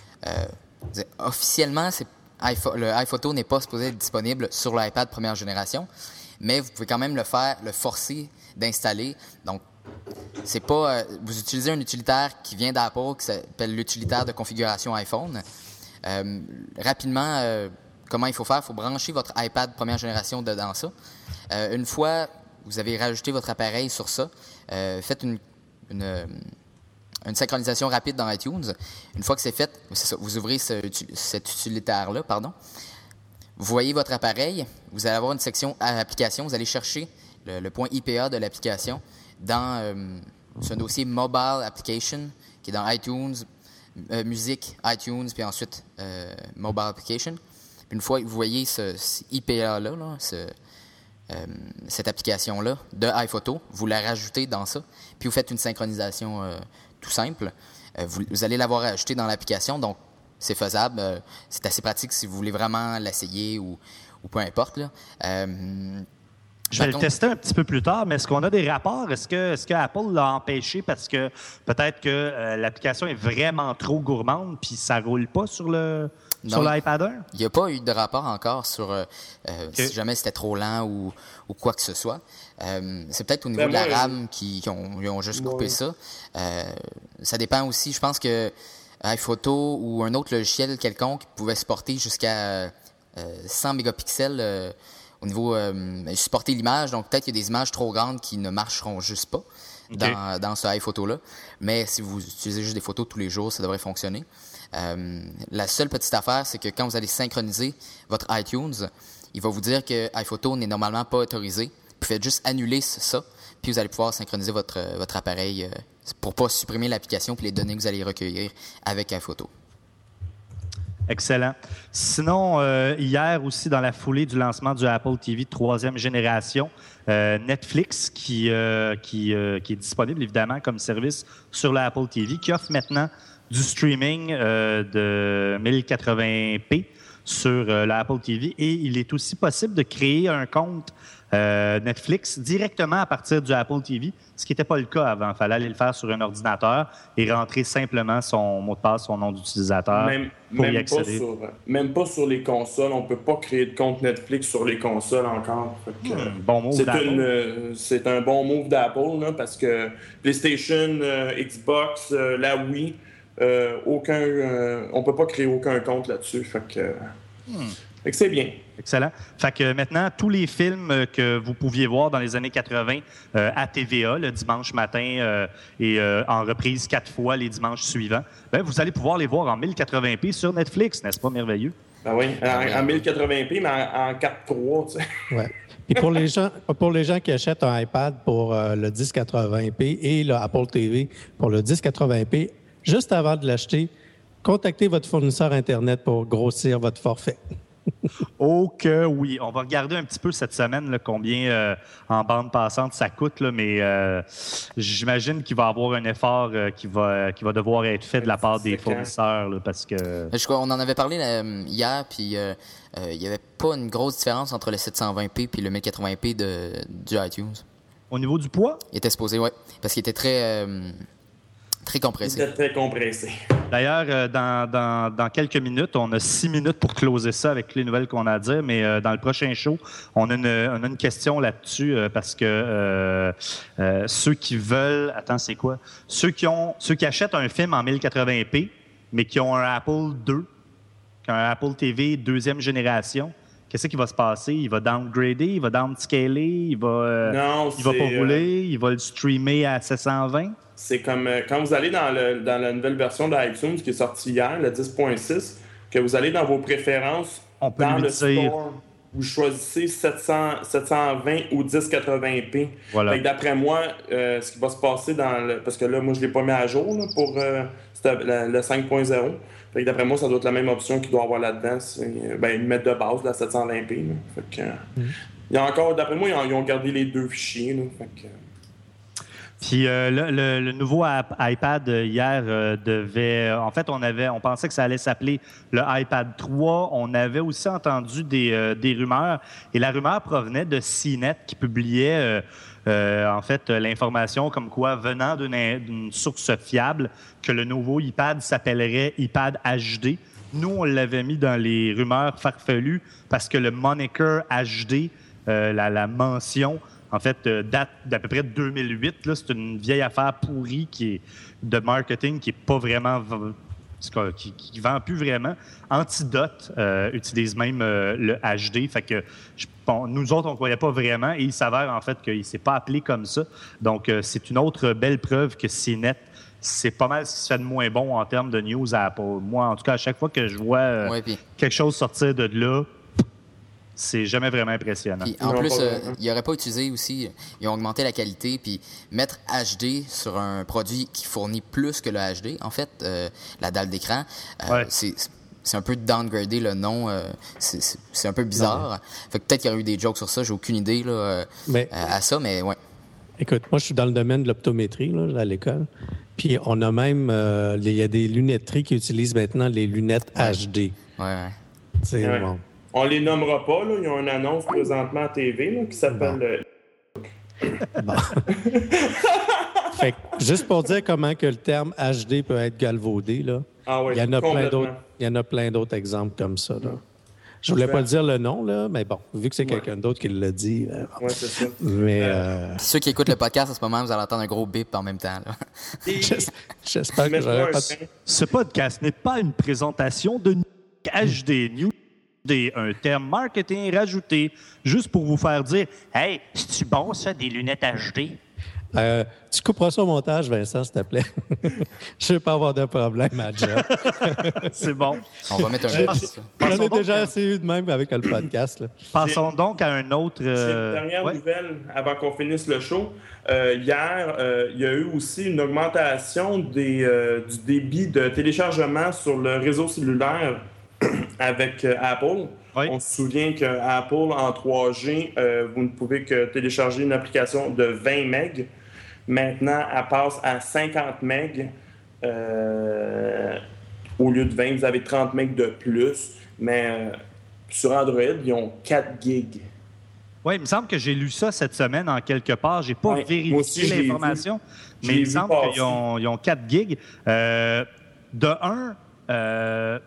euh, officiellement, c'est iPhone, le iPhoto n'est pas supposé être disponible sur l'iPad première génération, mais vous pouvez quand même le faire, le forcer d'installer. Donc, c'est pas... Euh, vous utilisez un utilitaire qui vient d'Apple, qui s'appelle l'utilitaire de configuration iPhone. Euh, rapidement, euh, comment il faut faire? Il faut brancher votre iPad première génération dans ça. Euh, une fois vous avez rajouté votre appareil sur ça, euh, faites une, une, une synchronisation rapide dans iTunes. Une fois que c'est fait, c'est ça, vous ouvrez ce, cet utilitaire-là, pardon. Vous voyez votre appareil, vous allez avoir une section à l'application, vous allez chercher le, le point I P A de l'application dans euh, ce dossier Mobile Application qui est dans iTunes, euh, Musique, iTunes, puis ensuite euh, Mobile Application. Puis une fois que vous voyez ce, ce I P A-là, là, ce, euh, cette application-là de iPhoto, vous la rajoutez dans ça, puis vous faites une synchronisation euh, tout simple. Euh, vous, vous allez l'avoir ajouté dans l'application, donc c'est faisable. Euh, c'est assez pratique si vous voulez vraiment l'essayer ou, ou peu importe. Là. Euh, Je vais le tester un petit peu plus tard, mais est-ce qu'on a des rapports? Est-ce que, est-ce que Apple l'a empêché parce que peut-être que euh, l'application est vraiment trop gourmande puis ça ne roule pas sur le non, sur l'iPad un? Il n'y a pas eu de rapport encore sur euh, okay. si jamais c'était trop lent ou, ou quoi que ce soit. Euh, c'est peut-être au niveau ben de la moi, RAM qui, qui ont, ils ont juste moi, coupé oui. ça. Euh, ça dépend aussi, je pense que iPhoto ou un autre logiciel quelconque pouvait supporter jusqu'à euh, cent mégapixels euh, au niveau euh, supporter l'image. Donc peut-être qu'il y a des images trop grandes qui ne marcheront juste pas okay. dans, dans ce iPhoto-là. Mais si vous utilisez juste des photos tous les jours, ça devrait fonctionner. Euh, la seule petite affaire, c'est que quand vous allez synchroniser votre iTunes, il va vous dire que iPhoto n'est normalement pas autorisé. Vous faites juste annuler ça, puis vous allez pouvoir synchroniser votre, votre appareil euh, pour ne pas supprimer l'application et les données que vous allez recueillir avec iPhoto. Excellent. Sinon, euh, hier aussi, dans la foulée du lancement du Apple T V de troisième génération, euh, Netflix, qui, euh, qui, euh, qui est disponible évidemment comme service sur l'Apple T V, qui offre maintenant du streaming euh, de mille quatre-vingts p sur euh, l'Apple T V. Et il est aussi possible de créer un compte euh, Netflix directement à partir du Apple T V, ce qui n'était pas le cas avant. Il fallait aller le faire sur un ordinateur et rentrer simplement son mot de passe, son nom d'utilisateur même, pour même y accéder. Pas sur, même pas sur les consoles. On ne peut pas créer de compte Netflix sur les consoles encore. Fait que, hmm, bon move c'est, d'Apple. une, euh, c'est un bon move d'Apple là, parce que PlayStation, euh, Xbox, euh, la Wii, euh, aucun, euh, on ne peut pas créer aucun compte là-dessus. Fait que, hmm. fait que c'est bien. Excellent. Fait que maintenant, tous les films que vous pouviez voir dans les années quatre-vingts euh, à T V A le dimanche matin euh, et euh, en reprise quatre fois les dimanches suivants, ben, vous allez pouvoir les voir en mille quatre-vingts p sur Netflix, n'est-ce pas merveilleux? Ben oui, en, en mille quatre-vingts p, mais en, en quatre trois, tu sais. Ouais. Puis pour les gens, pour les gens qui achètent un iPad pour euh, le dix quatre-vingts p et le Apple T V pour le dix quatre-vingts p, juste avant de l'acheter, contactez votre fournisseur Internet pour grossir votre forfait. Oh que oui. On va regarder un petit peu cette semaine là, combien euh, en bande passante ça coûte, là, mais euh, j'imagine qu'il va y avoir un effort euh, qui, va, qui va devoir être fait de la part des fournisseurs là, parce que... Je crois, on en avait parlé là, hier, puis euh, euh, il n'y avait pas une grosse différence entre le sept cent vingt p et le mille quatre-vingts p de, du iTunes. Au niveau du poids? Il était supposé, oui, parce qu'il était très... Euh, Très compressé. C'était très compressé. D'ailleurs, euh, dans, dans, dans quelques minutes, on a six minutes pour closer ça avec les nouvelles qu'on a à dire, mais euh, dans le prochain show, on a une, on a une question là-dessus euh, parce que euh, euh, ceux qui veulent... Attends, c'est quoi? Ceux qui, ont, ceux qui achètent un film en mille quatre-vingts p, mais qui ont un Apple deux, qui ont un Apple T V deuxième génération, qu'est-ce qui va se passer? Il va downgrader, il va downscaler, il va, euh, non, il va pas euh... rouler, il va le streamer à sept cent vingt? C'est comme euh, quand vous allez dans, le, dans la nouvelle version d'iTunes qui est sortie hier, le dix point six, que vous allez dans vos préférences, on peut dans lui le dire... store, vous choisissez sept cents, sept cent vingt ou dix quatre-vingts p. Voilà. Fait que d'après moi, euh, ce qui va se passer dans le... Parce que là, moi, je ne l'ai pas mis à jour là, pour euh, le, le cinq point zéro. Fait que d'après moi, ça doit être la même option qu'il doit avoir là-dedans. C'est, ben, ils mettent de base la sept cent vingt p. Là. Fait que, mm-hmm. Il y a encore, d'après moi, ils ont, ils ont gardé les deux fichiers. Là. Fait que, Puis euh, le, le, le nouveau iPad hier euh, devait... En fait, on avait, on pensait que ça allait s'appeler le iPad trois. On avait aussi entendu des, euh, des rumeurs. Et la rumeur provenait de C net qui publiait, euh, euh, en fait, l'information comme quoi, venant d'une, d'une source fiable, que le nouveau iPad s'appellerait iPad H D. Nous, on l'avait mis dans les rumeurs farfelues parce que le moniker H D, euh, la, la mention... En fait, euh, date d'à peu près deux mille huit. Là, c'est une vieille affaire pourrie qui est de marketing qui est pas vraiment... qui, qui vend plus vraiment. Antidote euh, utilise même euh, le H D. Fait que je, bon, nous autres, on ne croyait pas vraiment et il s'avère en fait qu'il ne s'est pas appelé comme ça. Donc, euh, c'est une autre belle preuve que C net, c'est pas mal ce qui se fait de moins bon en termes de news à Apple. Moi, en tout cas, à chaque fois que je vois euh, ouais, puis... quelque chose sortir de là, c'est jamais vraiment impressionnant. Puis, en non, plus, euh, ils n'auraient pas utilisé aussi, ils ont augmenté la qualité, puis mettre H D sur un produit qui fournit plus que le H D, en fait, euh, la dalle d'écran, euh, ouais. c'est, c'est un peu downgrader le nom, euh, c'est, c'est, c'est un peu bizarre. Non. Fait que peut-être qu'il y aurait eu des jokes sur ça, j'ai aucune idée là, euh, mais, à ça, mais ouais. Écoute, moi, je suis dans le domaine de l'optométrie là, à l'école, puis on a même, euh, il y a des lunetteries qui utilisent maintenant les lunettes ouais. H D. Ouais, ouais. C'est ouais. bon. On les nommera pas, là. Ils ont une annonce présentement à T V là, qui s'appelle... Bon. Bon. Fait que, juste pour dire comment que le terme H D peut être galvaudé, là, ah oui, il y en a plein d'autres, il y en a plein d'autres exemples comme ça. Là. Je voulais pas dire le nom, là, mais bon, vu que c'est quelqu'un ouais. d'autre qui l'a dit... Euh, oui, c'est ça. Mais, euh... Ceux qui écoutent le podcast en ce moment, vous allez entendre un gros bip en même temps. Là. J'espère que j'aurais pas... Ce podcast n'est pas une présentation de H D News. Des, un terme marketing rajouté, juste pour vous faire dire « Hey, c'est-tu bon, ça, des lunettes H D? » euh, Tu couperas ça au montage, Vincent, s'il te plaît. Je ne veux pas avoir de problème à job. C'est bon. On va mettre un jeu. J'en ai déjà assez eu de même avec le podcast. Là. Passons donc à un autre... Euh... C'est une dernière ouais. nouvelle avant qu'on finisse le show. Euh, hier, euh, il y a eu aussi une augmentation des, euh, du débit de téléchargement sur le réseau cellulaire avec euh, Apple. Oui. On se souvient qu'Apple, en trois G, euh, vous ne pouvez que télécharger une application de vingt mégas. Maintenant, elle passe à cinquante mégas. Euh, au lieu de vingt, vous avez trente mégas de plus. Mais euh, sur Android, ils ont quatre gigs. Oui, il me semble que j'ai lu ça cette semaine en quelque part. Je n'ai pas ouais, vérifié aussi, l'information, mais il me semble passer. qu'ils ont, ils ont quatre gigs. Euh, de un... Euh,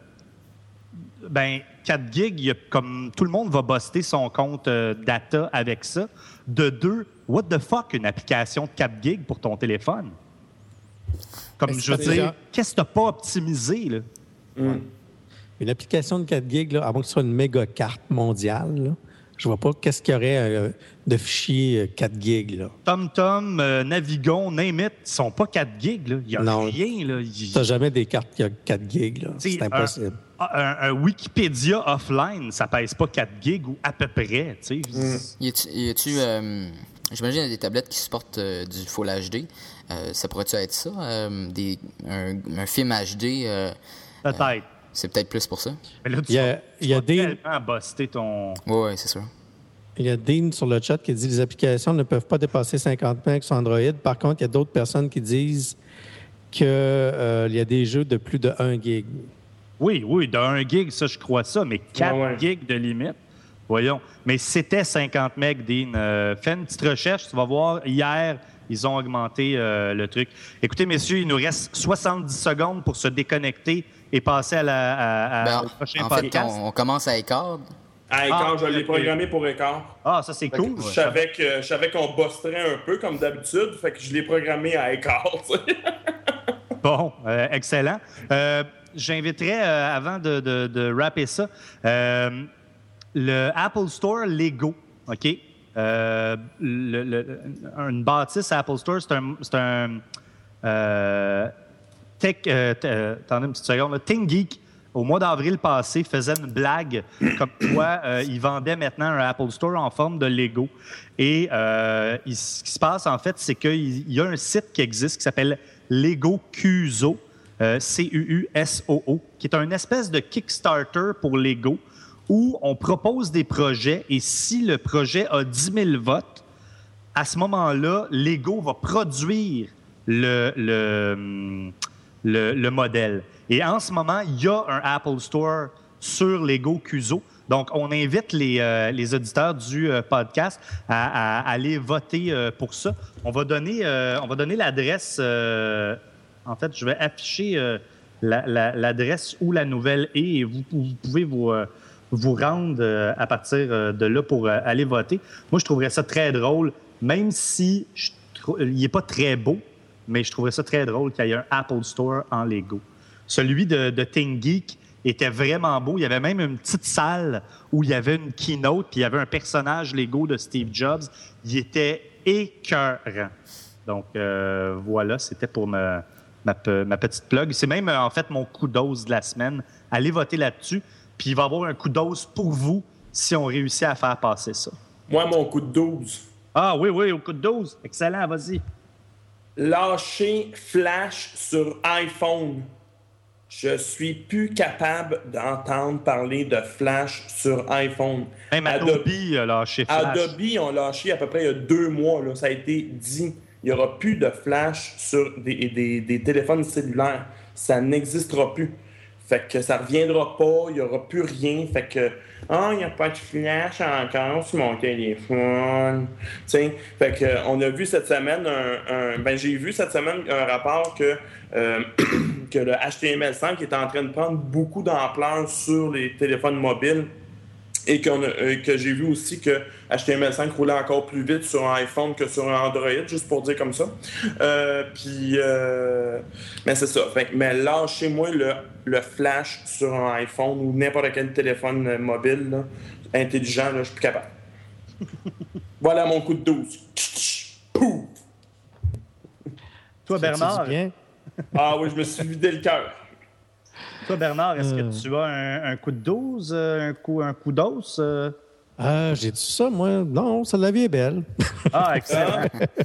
Ben, quatre gigs, y a, comme tout le monde va buster son compte euh, data avec ça. De deux, what the fuck, une application de quatre gigs pour ton téléphone? Comme Est-ce je veux dire, déjà... qu'est-ce que tu n'as pas optimisé, là? Mm. Une application de quatre gigs, là, à moins que ce soit une méga carte mondiale, là, je vois pas qu'est-ce qu'il y aurait euh, de fichiers quatre gigs, là. TomTom, euh, Navigon, name it, ils sont pas quatre gigs, là. Il n'y a non, rien, là. Tu n'as jamais des cartes qui ont quatre gigs, là. C'est impossible. Un, un, un Wikipédia offline, ça pèse pas quatre gigs ou à peu près, tu sais. Mm. Y a-tu... Y a-tu euh, j'imagine qu'il y a des tablettes qui supportent euh, du Full H D. Euh, ça pourrait-tu être ça? Euh, des, un, un film H D? Euh, peut-être. Euh, c'est peut-être plus pour ça. Mais là, tu il y a, vas, il y a des... tellement buster ton... Oui, ouais, c'est sûr. Il y a Dean sur le chat qui dit « Les applications ne peuvent pas dépasser cinquante mégas sur Android. » Par contre, il y a d'autres personnes qui disent qu'il euh, y a des jeux de plus de un gig. Oui, oui, de un gig, ça, je crois ça, mais quatre ouais, ouais. gigs de limite. Voyons. Mais c'était cinquante mégas, Dean. Euh, fais une petite recherche, tu vas voir, hier, Ils ont augmenté euh, le truc. Écoutez, messieurs, il nous reste soixante-dix secondes pour se déconnecter et passer à la, à, à, Ben, au prochain en podcast. fait, on, on commence à Écart. À Écart, Ah, je l'ai ok. programmé pour Écart. Ah, ça, c'est cool. Je savais que- je savais qu'on bosserait un peu, comme d'habitude, fait que je l'ai programmé à Écart, tu sais. Bon, euh, excellent. Euh, J'inviterais, euh, avant de, de, de rapper ça, euh, le Apple Store Lego, OK? Euh, le, le- une bâtisse Apple Store, c'est un... C'est un euh, tech, euh, t- euh, attendez une petite seconde. là. Think Geek, au mois d'avril passé, faisait une blague comme quoi euh, il vendait maintenant un Apple Store en forme de Lego. Et euh, il- ce qui se passe, en fait, c'est qu'il y a un site qui existe qui s'appelle Lego Cuso, euh, C U U S O O, qui est une espèce de Kickstarter pour Lego, où on propose des projets et si le projet a dix mille votes, à ce moment-là, Lego va produire le, le, le, le modèle. Et en ce moment, il y a un Apple Store sur Lego Cuso. Donc, on invite les, euh, les auditeurs du euh, podcast à, à aller voter euh, pour ça. On va donner, euh, on va donner l'adresse. euh, en fait, je vais afficher euh, la- la- l'adresse où la nouvelle est et vous, vous pouvez vous, euh, vous rendre euh, à partir euh, de là pour euh, aller voter. Moi, je trouverais ça très drôle, même si je trou- il n'est pas très beau, mais je trouverais ça très drôle qu'il y ait un Apple Store en Lego. Celui de, de Think Geek était vraiment beau. Il y avait même une petite salle où il y avait une keynote, puis il y avait un personnage Lego de Steve Jobs. Il était écœurant. Donc, euh, voilà, c'était pour ma, ma, pe- ma petite plug. C'est même, euh, en fait, mon coup d'ose de la semaine. Allez voter là-dessus, puis il va y avoir un coup d'ose pour vous si on réussit à faire passer ça. Moi, mon coup de douze. Ah oui, oui, au coup de douze. Excellent, vas-y. Lâcher Flash sur iPhone. Je suis plus capable d'entendre parler de Flash sur iPhone. Même Adobe- Adobe a lâché Flash. Adobe ont lâché à peu près il y a deux mois. Là, ça a été dit. Il n'y aura plus de Flash sur des, des- des téléphones cellulaires. Ça n'existera plus. Fait que ça reviendra pas. Il n'y aura plus rien. Fait que, ah, il n'y a pas de Flash encore sur mon téléphone. T'sais, fait que, euh, on a vu cette semaine un. un- ben, j'ai vu cette semaine un rapport que. euh, que le H T M L cinq est en train de prendre beaucoup d'ampleur sur les téléphones mobiles et qu'on a- euh, que j'ai vu aussi que H T M L cinq roulait encore plus vite sur un iPhone que sur un Android, juste pour dire comme ça. Euh, puis, euh, mais c'est ça. Fait que- mais lâchez-moi le, le flash sur un iPhone ou n'importe quel téléphone euh, mobile là, intelligent, là, je suis plus capable. Voilà mon coup de douze. Pouf! Toi, Ça te Bernard, dit bien? Ah oui, je me suis vidé le cœur. toi, Bernard, est-ce Euh. que tu as un, un coup de douze, euh, un coup, un coup d'os? euh? Ah, j'ai dit ça, moi. Non, ça, la vie est belle. Ah, excellent.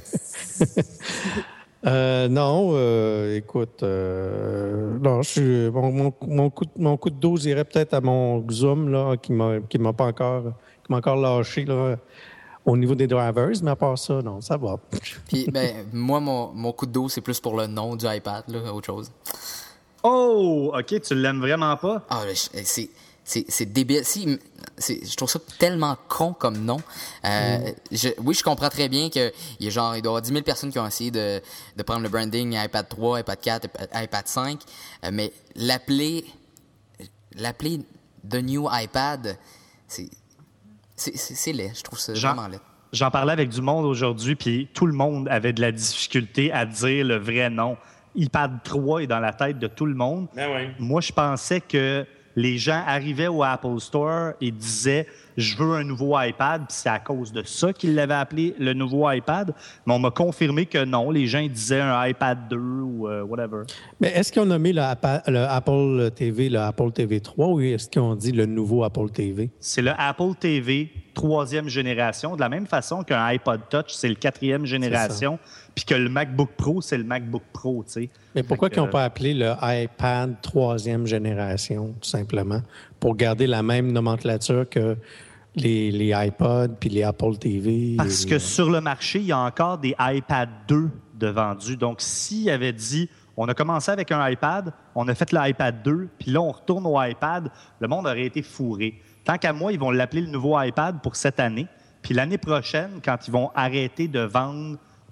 Euh, non, euh, écoute, euh, non, je suis, mon, mon, mon coup, de- mon coup de douze irait peut-être à mon Zoom, là, qui m'a, qui m'a pas encore, qui m'a encore lâché, là, au niveau des drivers, mais à part ça, non, ça va. Puis, ben, moi, mon, mon coup de dos, c'est plus pour le nom du iPad, là, autre chose. Oh, OK, tu l'aimes vraiment pas? Ah, là, je- c'est, c'est, c'est débile. Si, c'est, je trouve ça tellement con comme nom. Euh, je, oui, je comprends très bien qu'il y a genre, il doit y avoir dix mille personnes qui ont essayé de, de prendre le branding iPad trois, iPad quatre, iPad cinq, euh, mais l'appeler, l'appeler The New iPad, c'est, c'est, c'est, c'est laid. Je trouve ça Jean- vraiment laid. J'en parlais avec du monde aujourd'hui, puis tout le monde avait de la difficulté à dire le vrai nom. iPad trois est dans la tête de tout le monde. Ben oui. Moi, je pensais que les gens arrivaient au Apple Store et disaient « Je veux un nouveau iPad », puis c'est à cause de ça qu'ils l'avaient appelé le nouveau iPad. Mais on m'a confirmé que non, les gens ils disaient un iPad deux ou euh, whatever. Mais est-ce qu'ils ont nommé le, Appa- le Apple T V, le Apple T V trois, ou est-ce qu'ils ont dit le nouveau Apple T V? C'est le Apple T V troisième génération, de la même façon qu'un iPod Touch, c'est le quatrième génération, puis que le MacBook Pro, c'est le MacBook Pro, tu sais. Mais pourquoi Fait qu'ils que, n'ont pas appelé le iPad troisième génération, tout simplement, pour garder la même nomenclature que les, les iPods puis les Apple T V? Parce et- que sur le marché, il y a encore des iPad deux de vendus. Donc, s'il avait dit, on a commencé avec un iPad, on a fait l'iPad deux, puis là, on retourne au iPad, le monde aurait été fourré. Tant qu'à moi, ils vont l'appeler le nouveau iPad pour cette année. Puis l'année prochaine, quand ils vont arrêter de vendre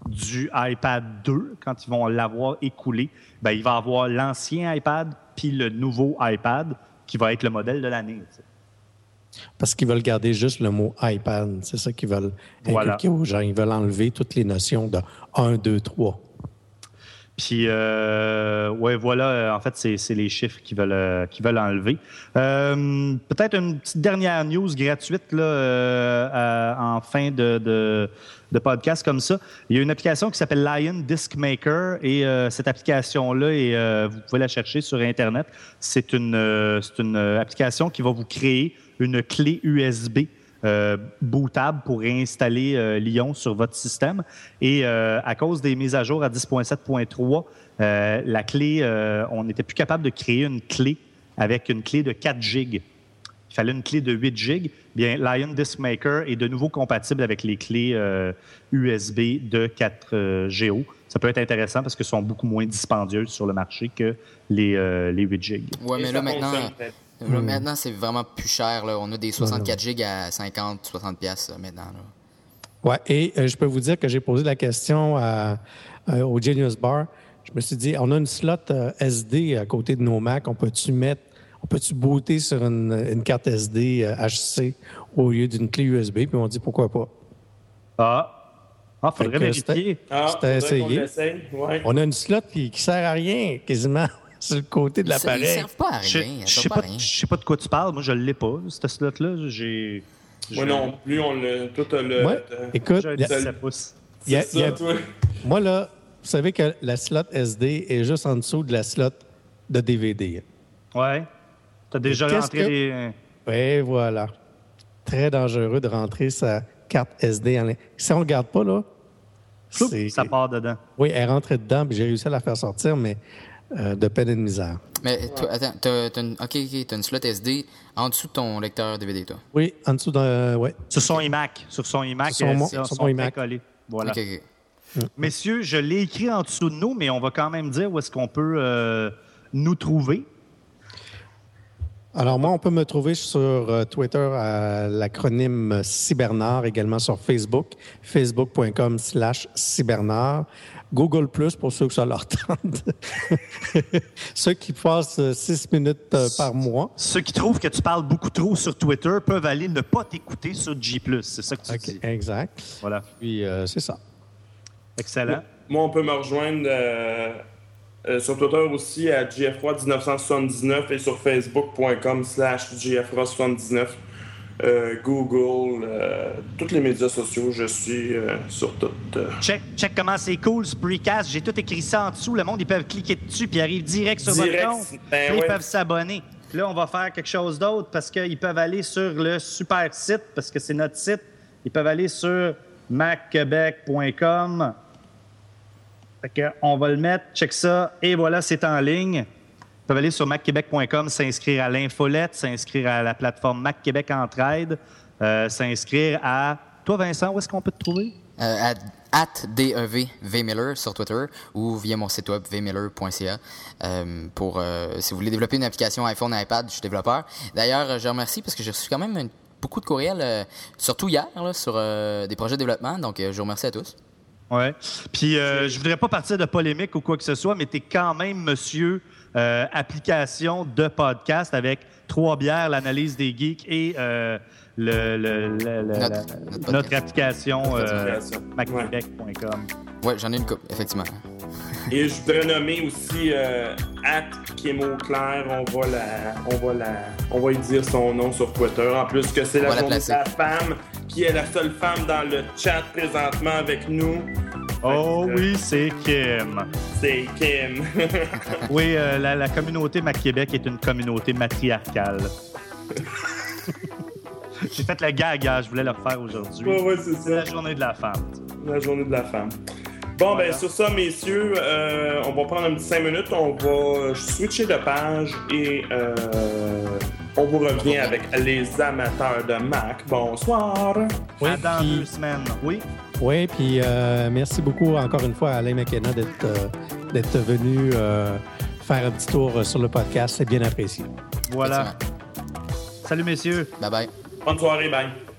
du iPad deux, quand ils vont l'avoir écoulé, ben, il va avoir l'ancien iPad puis le nouveau iPad qui va être le modèle de l'année. T'sais. Parce qu'ils veulent garder juste le mot iPad. C'est ça qu'ils veulent voilà. inculquer aux gens. Ils veulent enlever toutes les notions de un, deux, trois. Puis, euh, ouais, voilà, en fait, c'est, c'est les chiffres qu'ils veulent, euh, qu'ils veulent enlever. Euh, peut-être une petite dernière news gratuite là, euh, à, en fin de, de, de podcast comme ça. Il y a une application qui s'appelle Lion Disc Maker et euh, cette application-là, et, euh, vous pouvez la chercher sur Internet. C'est une, euh, c'est une application qui va vous créer une clé U S B Euh, bootable pour réinstaller euh, Lion sur votre système. Et euh, à cause des mises à jour à dix point sept point trois, euh, la clé, euh, on n'était plus capable de créer une clé avec une clé de quatre gigs. Il fallait une clé de huit gigs. Bien, Lion Disc Maker est de nouveau compatible avec les clés euh, U S B de quatre G O. Ça peut être intéressant parce qu'elles sont beaucoup moins dispendieuses sur le marché que les, euh, les huit gigs. Ouais, mais là, maintenant... Là, mmh. Maintenant, c'est vraiment plus cher. Là. On a des soixante-quatre gigs à cinquante soixante piastres maintenant. Oui, et euh, je peux vous dire que j'ai posé la question à, euh, au Genius Bar. Je me suis dit, on a une slot euh, S D à côté de nos Mac. On peut-tu mettre, on peut-tu booter sur une, une carte S D euh, H C au lieu d'une clé U S B? Puis on dit, pourquoi pas? Ah, ah faudrait vérifier. Ah, c'était essayé. On, ouais. on a une slot qui ne sert à rien, quasiment. Sur le côté de l'appareil. Ils ne servent pas à rien. Je ne sais pas, pas de quoi tu parles. Moi, je ne l'ai pas, cette slot-là. J'ai... Moi non plus, on l'a. Tout le. Ouais. Écoute, j'ai dix-sept pouces. Y a, ça, y a... Moi, là, vous savez que la slot S D est juste en dessous de la slot de D V D. Ouais. Tu as déjà rentré que... les. Oui, voilà. Très dangereux de rentrer sa carte S D en ligne. Si on ne regarde pas, là. C'est... Ça part dedans. Oui, elle est rentrée dedans, puis j'ai réussi à la faire sortir, mais. Euh, de peine et de misère. Mais toi, attends, t'as, t'as une, OK, OK, t'as une slot S D en dessous de ton lecteur D V D, toi? Oui, en dessous d'un... Euh, ouais. Sur son iMac. Sur son iMac, sur son, sur son son iMac. collé. Voilà. OK, OK. Mm. Messieurs, je l'ai écrit en dessous de nous, mais on va quand même dire où est-ce qu'on peut euh, nous trouver. Alors, moi, on peut me trouver sur euh, Twitter à l'acronyme Cybernard, également sur Facebook, facebook.com slash Cybernard. Google Plus pour ceux que ça leur tente. Ceux qui passent six minutes euh, par mois. Ceux qui trouvent que tu parles beaucoup trop sur Twitter peuvent aller ne pas t'écouter sur G plus. C'est ça que tu okay, dis. Exact. Voilà. Puis, euh, c'est ça. Excellent. Moi, on peut me rejoindre euh, euh, sur Twitter aussi à J F R O I dix-neuf cent soixante-dix-neuf et sur facebook.com slash JFROI79. Euh, Google, euh, tous les médias sociaux, je suis euh, sur tout. Euh... Check, check comment c'est cool, Spreecast. J'ai tout écrit ça en dessous. Le monde, ils peuvent cliquer dessus puis arrivent direct sur direct, votre compte. ben Ils ouais. peuvent s'abonner. Puis là, on va faire quelque chose d'autre parce qu'ils peuvent aller sur le super site, parce que c'est notre site. Ils peuvent aller sur mac québec point com. Fait que on va le mettre, check ça, et voilà, c'est en ligne. Ils peuvent aller sur mac québec point com, s'inscrire à l'infolette, s'inscrire à la plateforme Mac Québec Entraide, euh, s'inscrire à... Toi, Vincent, où est-ce qu'on peut te trouver? Euh, at, at D E V Vmiller sur Twitter ou via mon site web v miller point c a euh, pour, euh, si vous voulez développer une application iPhone, iPad, je suis développeur. D'ailleurs, je remercie parce que j'ai reçu quand même une, beaucoup de courriels, euh, surtout hier, là, sur euh, des projets de développement, donc euh, je vous remercie à tous. Oui. Puis, euh, je voudrais pas partir de polémique ou quoi que ce soit, mais tu es quand même monsieur euh, application de podcast avec Trois bières, l'analyse des geeks et euh, le, le, le, le, notre, la, notre, notre application notre euh, mac québec point com. Oui, j'en ai une coupe, effectivement. Et je voudrais nommer aussi euh, at Kémo Claire. On va la, on va la, on va lui dire son nom sur Twitter. En plus que c'est on la journée la de la femme, qui est la seule femme dans le chat présentement avec nous. Oh euh, oui, c'est Kim. C'est Kim. Oui, euh, la, la communauté Mac Québec est une communauté matriarcale. J'ai fait la gag, je voulais le refaire aujourd'hui. Ouais, ouais, c'est ça. C'est la journée de la femme. La journée de la femme. Bon, voilà. ben sur ça, messieurs, euh, on va prendre un petit cinq minutes. On va switcher de page et euh, on vous revient avec les amateurs de Mac. Bonsoir. Oui, Oui, dans puis- deux semaines. Oui. Oui, puis euh, merci beaucoup encore une fois à Alain McKenna d'être, euh, d'être venu euh, faire un petit tour sur le podcast. C'est bien apprécié. Voilà. Salut, messieurs. Bye bye. Bonne soirée, bye.